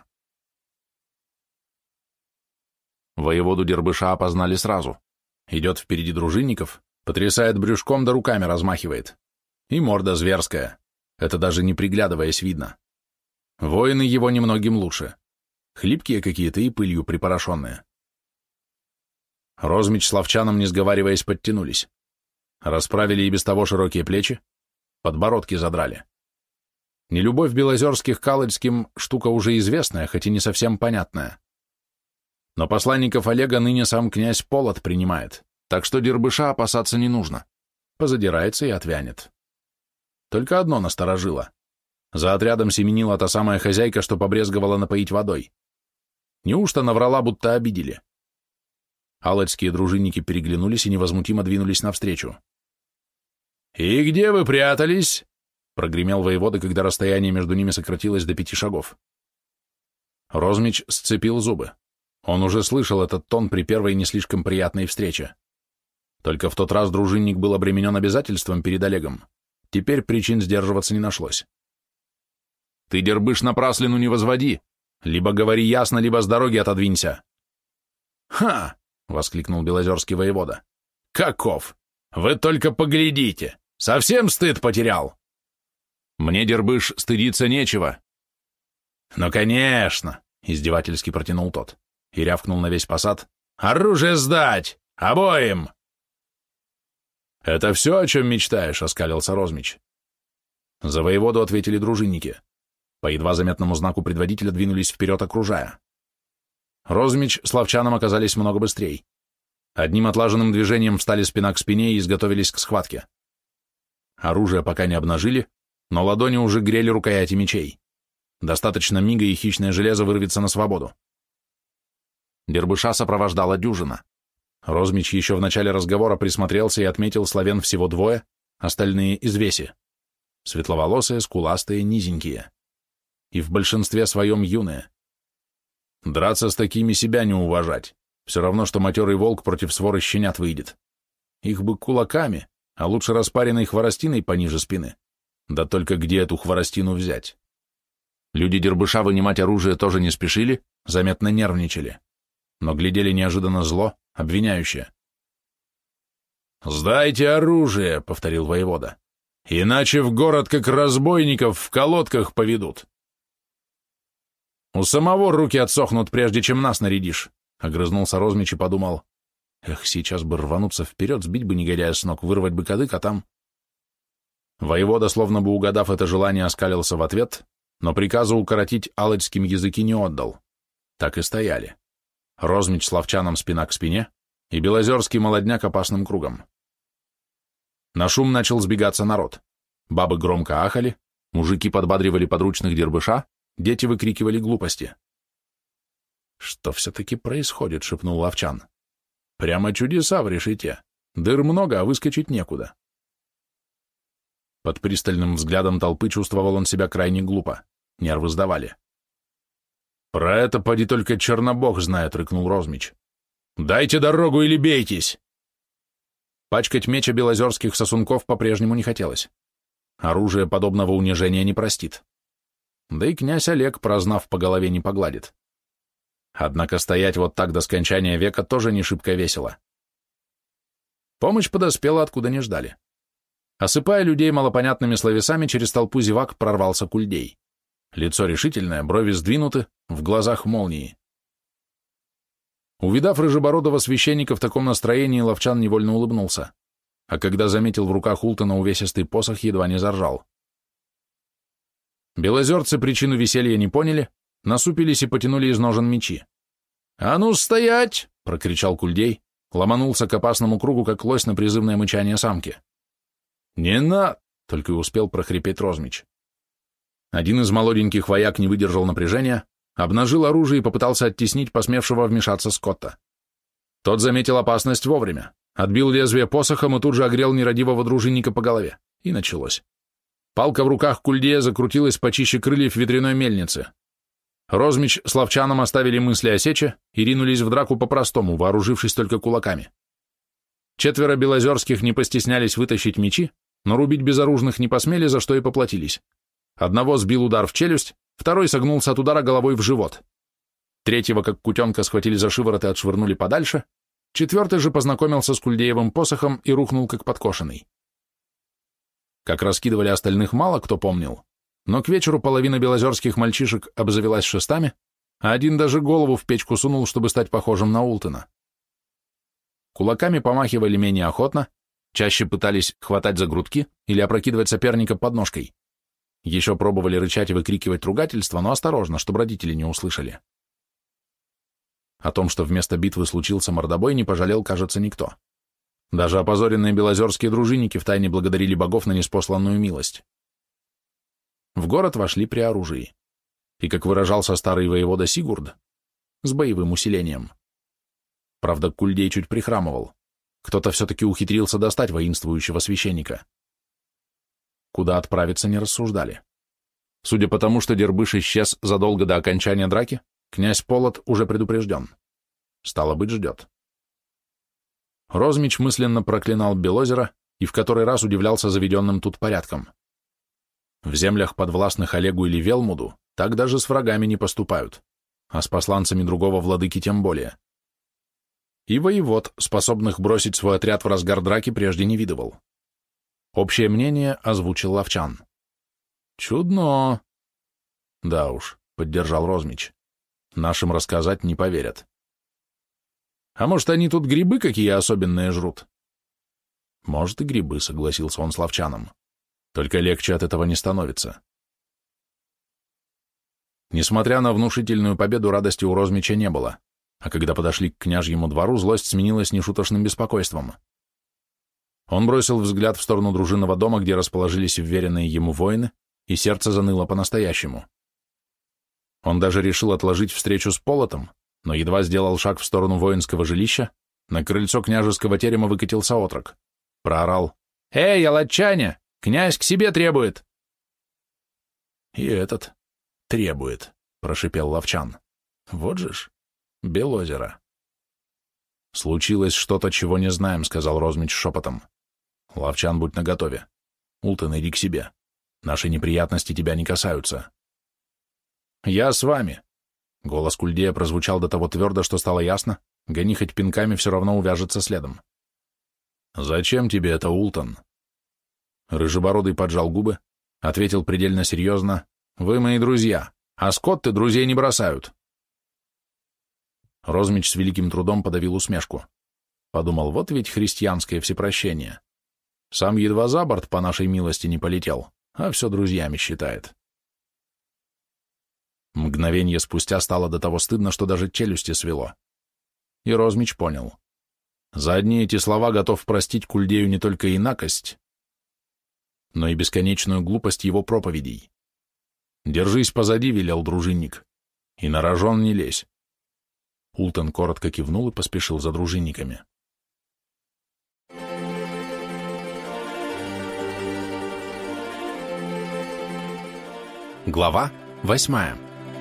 Воеводу Дербыша опознали сразу. Идет впереди дружинников, потрясает брюшком да руками размахивает. И морда зверская. Это даже не приглядываясь видно. Воины его немногим лучше. Хлипкие какие-то и пылью припорошенные. Розмич с Ловчаном, не сговариваясь, подтянулись. Расправили и без того широкие плечи, подбородки задрали. Нелюбовь белозерских к Алочским штука уже известная, хоть и не совсем понятная. Но посланников Олега ныне сам князь Полот принимает, так что Дербыша опасаться не нужно. Позадирается и отвянет. Только одно насторожило. За отрядом семенила та самая хозяйка, что побрезговала напоить водой. Неужто наврала, будто обидели? Алочские дружинники переглянулись и невозмутимо двинулись навстречу. «И где вы прятались?» — прогремел воевода, когда расстояние между ними сократилось до 5 шагов. Розмич сцепил зубы. Он уже слышал этот тон при первой не слишком приятной встрече. Только в тот раз дружинник был обременен обязательством перед Олегом. Теперь причин сдерживаться не нашлось. «Ты, Дербыш, напраслину не возводи! Либо говори ясно, либо с дороги отодвинься!» «Ха!» — воскликнул белозерский воевода. «Каков! Вы только поглядите! Совсем стыд потерял!» «Мне, Дербыш, стыдиться нечего!» «Ну, конечно!» — издевательски протянул тот и рявкнул на весь посад. «Оружие сдать! Обоим!» «Это все, о чем мечтаешь?» — оскалился Розмич. За воеводу ответили дружинники. По едва заметному знаку предводителя двинулись вперед, окружая. Розмич с Ловчаном оказались много быстрее. Одним отлаженным движением встали спина к спине и изготовились к схватке. Оружие пока не обнажили, но ладони уже грели рукояти мечей. Достаточно мига, и хищное железо вырвется на свободу. Дербыша сопровождала дюжина. Розмич еще в начале разговора присмотрелся и отметил славян всего 2, остальные извеси. Светловолосые, скуластые, низенькие. И в большинстве своем юные. Драться с такими себя не уважать. Все равно, что матерый волк против своры щенят выйдет. Их бы кулаками, а лучше распаренной хворостиной пониже спины. Да только где эту хворостину взять? Люди Дербыша вынимать оружие тоже не спешили, заметно нервничали. Но глядели неожиданно зло, обвиняюще. «Сдайте оружие», — повторил воевода, — «иначе в город, как разбойников, в колодках поведут». «У самого руки отсохнут, прежде чем нас нарядишь», — огрызнулся Розмич и подумал. «Эх, сейчас бы рвануться вперед, сбить бы негодяя с ног, вырвать бы кадык, а там...» Воевода, словно бы угадав это желание, оскалился в ответ, но приказа укоротить алочским языки не отдал. Так и стояли. Розмич с Ловчаном спина к спине и белозерский молодняк опасным кругом. На шум начал сбегаться народ. Бабы громко ахали, мужики подбадривали подручных Дербыша, дети выкрикивали глупости. «Что все-таки происходит?» — шепнул Ловчан. «Прямо чудеса в решете. Дыр много, а выскочить некуда». Под пристальным взглядом толпы чувствовал он себя крайне глупо. Нервы сдавали. «Про это поди только Чернобог знает», — рыкнул Розмич. «Дайте дорогу или бейтесь!» Пачкать меча белозерских сосунков по-прежнему не хотелось. Оружие подобного унижения не простит. Да и князь Олег, прознав, по голове не погладит. Однако стоять вот так до скончания века тоже не шибко весело. Помощь подоспела, откуда не ждали. Осыпая людей малопонятными словесами, через толпу зевак прорвался Кульдей. Лицо решительное, брови сдвинуты, в глазах молнии. Увидав рыжебородого священника в таком настроении, Ловчан невольно улыбнулся, а когда заметил в руках Ултона увесистый посох, едва не заржал. Белозерцы причину веселья не поняли, насупились и потянули из ножен мечи. «А ну стоять!» — прокричал Кульдей, ломанулся к опасному кругу, как лось на призывное мычание самки. «Не на!» — только и успел прохрипеть Розмич. Один из молоденьких вояк не выдержал напряжения, обнажил оружие и попытался оттеснить посмевшего вмешаться Скотта. Тот заметил опасность вовремя, отбил лезвие посохом и тут же огрел нерадивого дружинника по голове. И началось. Палка в руках Кульдея закрутилась почище крыльев ветряной мельницы. Розмич с Ловчаном оставили мысли о сече и ринулись в драку по-простому, вооружившись только кулаками. 4 белозерских не постеснялись вытащить мечи, но рубить безоружных не посмели, за что и поплатились. Одного сбил удар в челюсть, второй согнулся от удара головой в живот. Третьего, как кутенка, схватили за шиворот и отшвырнули подальше, четвертый же познакомился с Кульдеевым посохом и рухнул как подкошенный. Как раскидывали остальных, мало кто помнил, но к вечеру половина белозерских мальчишек обзавелась шестами, а один даже голову в печку сунул, чтобы стать похожим на Ултона. Кулаками помахивали менее охотно, чаще пытались хватать за грудки или опрокидывать соперника под ножкой. Еще пробовали рычать и выкрикивать ругательства, но осторожно, чтобы родители не услышали. О том, что вместо битвы случился мордобой, не пожалел, кажется, никто. Даже опозоренные белозерские дружинники втайне благодарили богов на неспосланную милость. В город вошли при оружии. И, как выражался старый воевода Сигурд, с боевым усилением. Правда, Кульдей чуть прихрамывал. Кто-то все-таки ухитрился достать воинствующего священника. Куда отправиться, не рассуждали. Судя по тому, что Дербыш исчез задолго до окончания драки, князь Полот уже предупрежден. Стало быть, ждет. Розмич мысленно проклинал Белозеро и в который раз удивлялся заведенным тут порядком. В землях, подвластных Олегу или Велмуду, так даже с врагами не поступают, а с посланцами другого владыки тем более. И воевод, способных бросить свой отряд в разгар драки, прежде не видывал. Общее мнение озвучил Ловчан. «Чудно!» «Да уж», — поддержал Розмич. «Нашим рассказать не поверят». «А может, они тут грибы какие особенные жрут?» «Может, и грибы», — согласился он с Ловчаном. «Только легче от этого не становится». Несмотря на внушительную победу, радости у Розмича не было, а когда подошли к княжьему двору, злость сменилась нешуточным беспокойством. Он бросил взгляд в сторону дружинного дома, где расположились вверенные ему воины, и сердце заныло по-настоящему. Он даже решил отложить встречу с Полотом, но едва сделал шаг в сторону воинского жилища, на крыльцо княжеского терема выкатился отрок. Проорал: «Эй, алатчане! Князь к себе требует!» «И этот требует», — прошипел Ловчан. «Вот же ж, Белозеро». «Случилось что-то, чего не знаем», — сказал Розмич шепотом. «Ловчан, будь наготове. Ултон, иди к себе. Наши неприятности тебя не касаются». «Я с вами». Голос Кульдея прозвучал до того твердо, что стало ясно, гони хоть пинками, все равно увяжется следом. «Зачем тебе это, Ултон?» Рыжебородый поджал губы, ответил предельно серьезно: «Вы мои друзья, а скотты друзей не бросают». Розмич с великим трудом подавил усмешку. Подумал, вот ведь христианское всепрощение. Сам едва за борт по нашей милости не полетел, а все друзьями считает. Мгновенье спустя стало до того стыдно, что даже челюсти свело. И Розмич понял. За одни эти слова готов простить Кульдею не только инакость, но и бесконечную глупость его проповедей. «Держись позади», — велел дружинник, — «и на рожон не лезь». Ултон коротко кивнул и поспешил за дружинниками. Глава 8.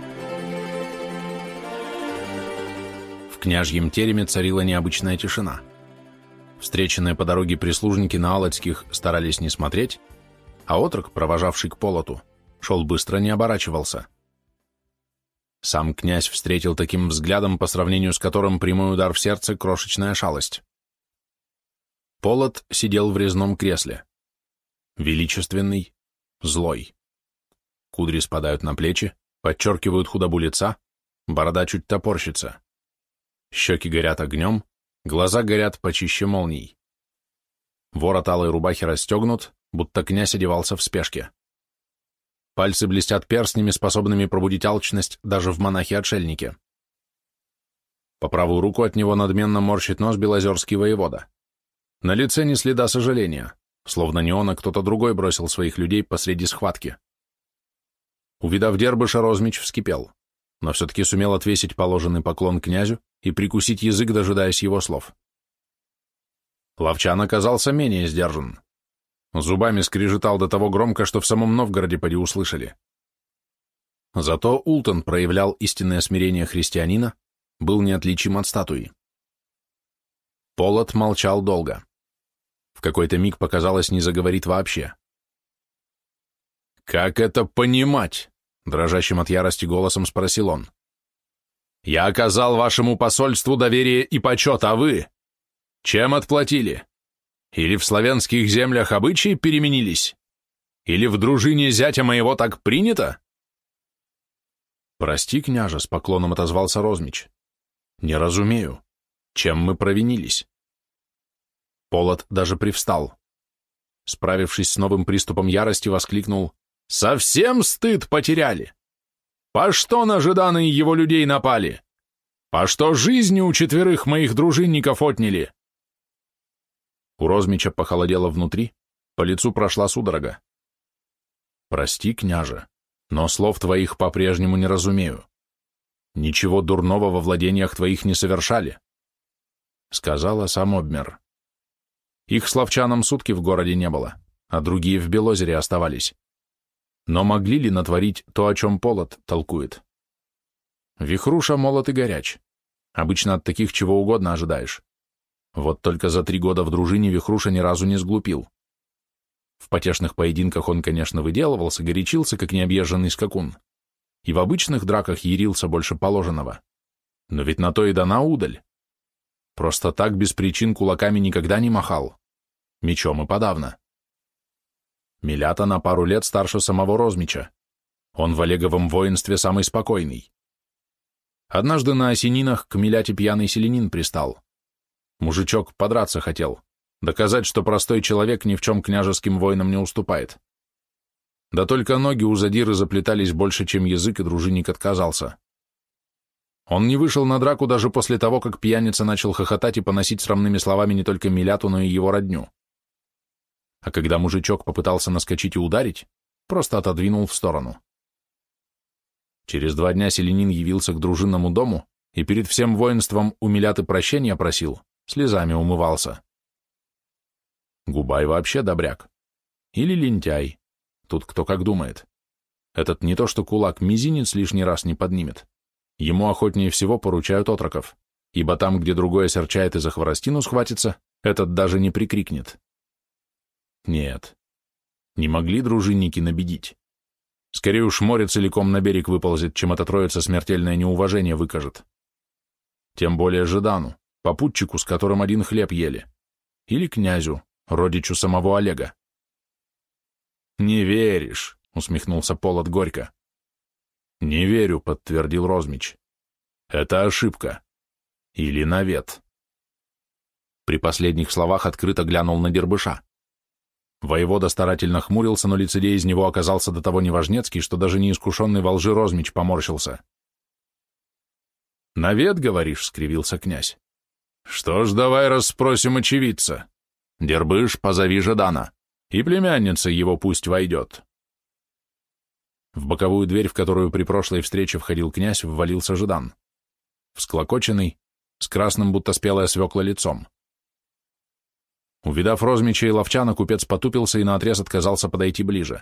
В княжьем тереме царила необычная тишина. Встреченные по дороге прислужники на Алатских старались не смотреть, а отрок, провожавший к Полоту, шел быстро, не оборачивался. Сам князь встретил таким взглядом, по сравнению с которым прямой удар в сердце — крошечная шалость. Полот сидел в резном кресле. Величественный, злой. Кудри спадают на плечи, подчеркивают худобу лица, борода чуть топорщится. Щеки горят огнем, глаза горят почище молний. Ворот алой рубахи расстегнут, будто князь одевался в спешке. Пальцы блестят перстнями, способными пробудить алчность даже в монахе-отшельнике. По правую руку от него надменно морщит нос белозерский воевода. На лице ни следа сожаления, словно не он, а кто-то другой бросил своих людей посреди схватки. Увидав Дербыша, Розмич вскипел, но все-таки сумел отвесить положенный поклон князю и прикусить язык, дожидаясь его слов. Ловчан оказался менее сдержан. Зубами скрежетал до того громко, что в самом Новгороде поди услышали. Зато Ултон проявлял истинное смирение христианина, был неотличим от статуи. Полот молчал долго. В какой-то миг показалось, не заговорит вообще. «Как это понимать?» — дрожащим от ярости голосом спросил он. «Я оказал вашему посольству доверие и почет, а вы? Чем отплатили? Или в славянских землях обычаи переменились? Или в дружине зятя моего так принято?» «Прости, княже», — с поклоном отозвался Розмич. «Не разумею. Чем мы провинились?» Полот даже привстал. Справившись с новым приступом ярости, воскликнул: «Совсем стыд потеряли! По что на Жидана и его людей напали? По что жизни у 4 моих дружинников отняли?» У Розмича похолодело внутри, по лицу прошла судорога. «Прости, княже, но слов твоих по-прежнему не разумею. Ничего дурного во владениях твоих не совершали», — сказала сам обмер. Их славчанам сутки в городе не было, а другие в Белозере оставались. Но могли ли натворить то, о чем Полот толкует? Вихруша молод и горяч. Обычно от таких чего угодно ожидаешь. Вот только за 3 года в дружине Вихруша ни разу не сглупил. В потешных поединках он, конечно, выделывался, горячился, как необъезженный скакун. И в обычных драках ярился больше положенного. Но ведь на то и дана удаль. Просто так без причин кулаками никогда не махал. Мечом и подавно. Милята на пару лет старше самого Розмича. Он в Олеговом воинстве самый спокойный. Однажды на Осенинах к Миляте пьяный селянин пристал. Мужичок подраться хотел, доказать, что простой человек ни в чем княжеским воинам не уступает. Да только ноги у задиры заплетались больше, чем язык, и дружинник отказался. Он не вышел на драку даже после того, как пьяница начал хохотать и поносить срамными словами не только Миляту, но и его родню. А когда мужичок попытался наскочить и ударить, просто отодвинул в сторону. Через 2 дня селянин явился к дружинному дому и перед всем воинством у Миляты прощения просил, слезами умывался. Губай вообще добряк. Или лентяй. Тут кто как думает. Этот не то что кулак, мизинец лишний раз не поднимет. Ему охотнее всего поручают отроков, ибо там, где другой осерчает и за хворостину схватится, этот даже не прикрикнет. Нет, не могли дружинники набедить. Скорее уж море целиком на берег выползет, чем эта троица смертельное неуважение выкажет. Тем более Жидану, попутчику, с которым один хлеб ели, или князю, родичу самого Олега. «Не веришь», — усмехнулся Полот горько. «Не верю», — подтвердил Розмич. «Это ошибка. Или навет». При последних словах открыто глянул на Дербыша. Воевода старательно хмурился, но лицедей из него оказался до того неважнецкий, что даже неискушенный во лжи Розмич поморщился. «Навет, говоришь?» — скривился князь. «Что ж, давай расспросим очевидца. Дербыш, позови Жидана, и племянница его пусть войдет». В боковую дверь, в которую при прошлой встрече входил князь, ввалился Жидан. Всклокоченный, с красным, будто спелая свекла, лицом. Увидав Розмича и Ловчана, купец потупился и наотрез отказался подойти ближе.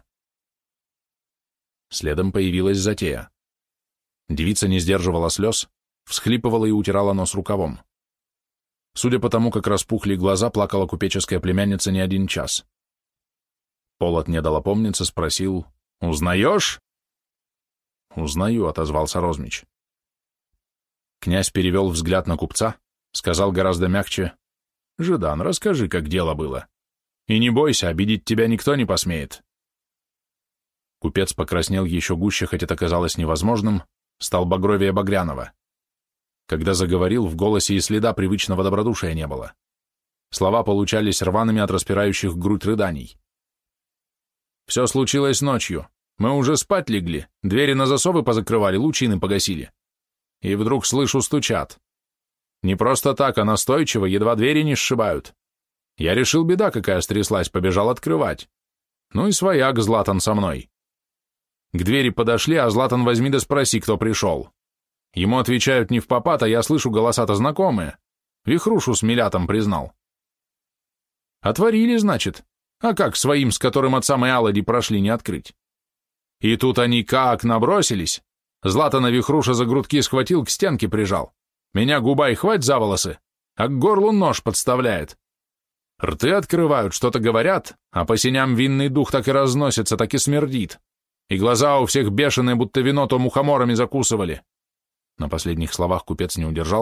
Следом появилась затея. Девица не сдерживала слез, всхлипывала и утирала нос рукавом. Судя по тому, как распухли глаза, плакала купеческая племянница не 1 час. Полот не дал опомниться, спросил: «Узнаешь?» «Узнаю», — отозвался Розмич. Князь перевел взгляд на купца, сказал гораздо мягче: «Жидан, расскажи, как дело было. И не бойся, обидеть тебя никто не посмеет». Купец покраснел еще гуще, хоть это казалось невозможным, стал багровее багряного. Когда заговорил, в голосе и следа привычного добродушия не было. Слова получались рваными от распирающих грудь рыданий. «Все случилось ночью. Мы уже спать легли, двери на засовы позакрывали, лучины погасили. И вдруг слышу, стучат. Не просто так, а настойчиво, едва двери не сшибают. Я решил, беда какая стряслась, побежал открывать. Ну и свояк Златан со мной. К двери подошли, а Златан возьми да спроси, кто пришел. Ему отвечают не впопад, а я слышу голоса-то знакомые. Вихрушу с Милятом признал. Отворили, значит. А как своим, с которым от самой Алади прошли, не открыть? И тут они как набросились. Златана Вихруша за грудки схватил, к стенке прижал. Меня Губай хвать за волосы, а к горлу нож подставляет. Рты открывают, что-то говорят, а по синям винный дух так и разносится, так и смердит. И глаза у всех бешеные, будто вино то мухоморами закусывали. На последних словах купец не удержался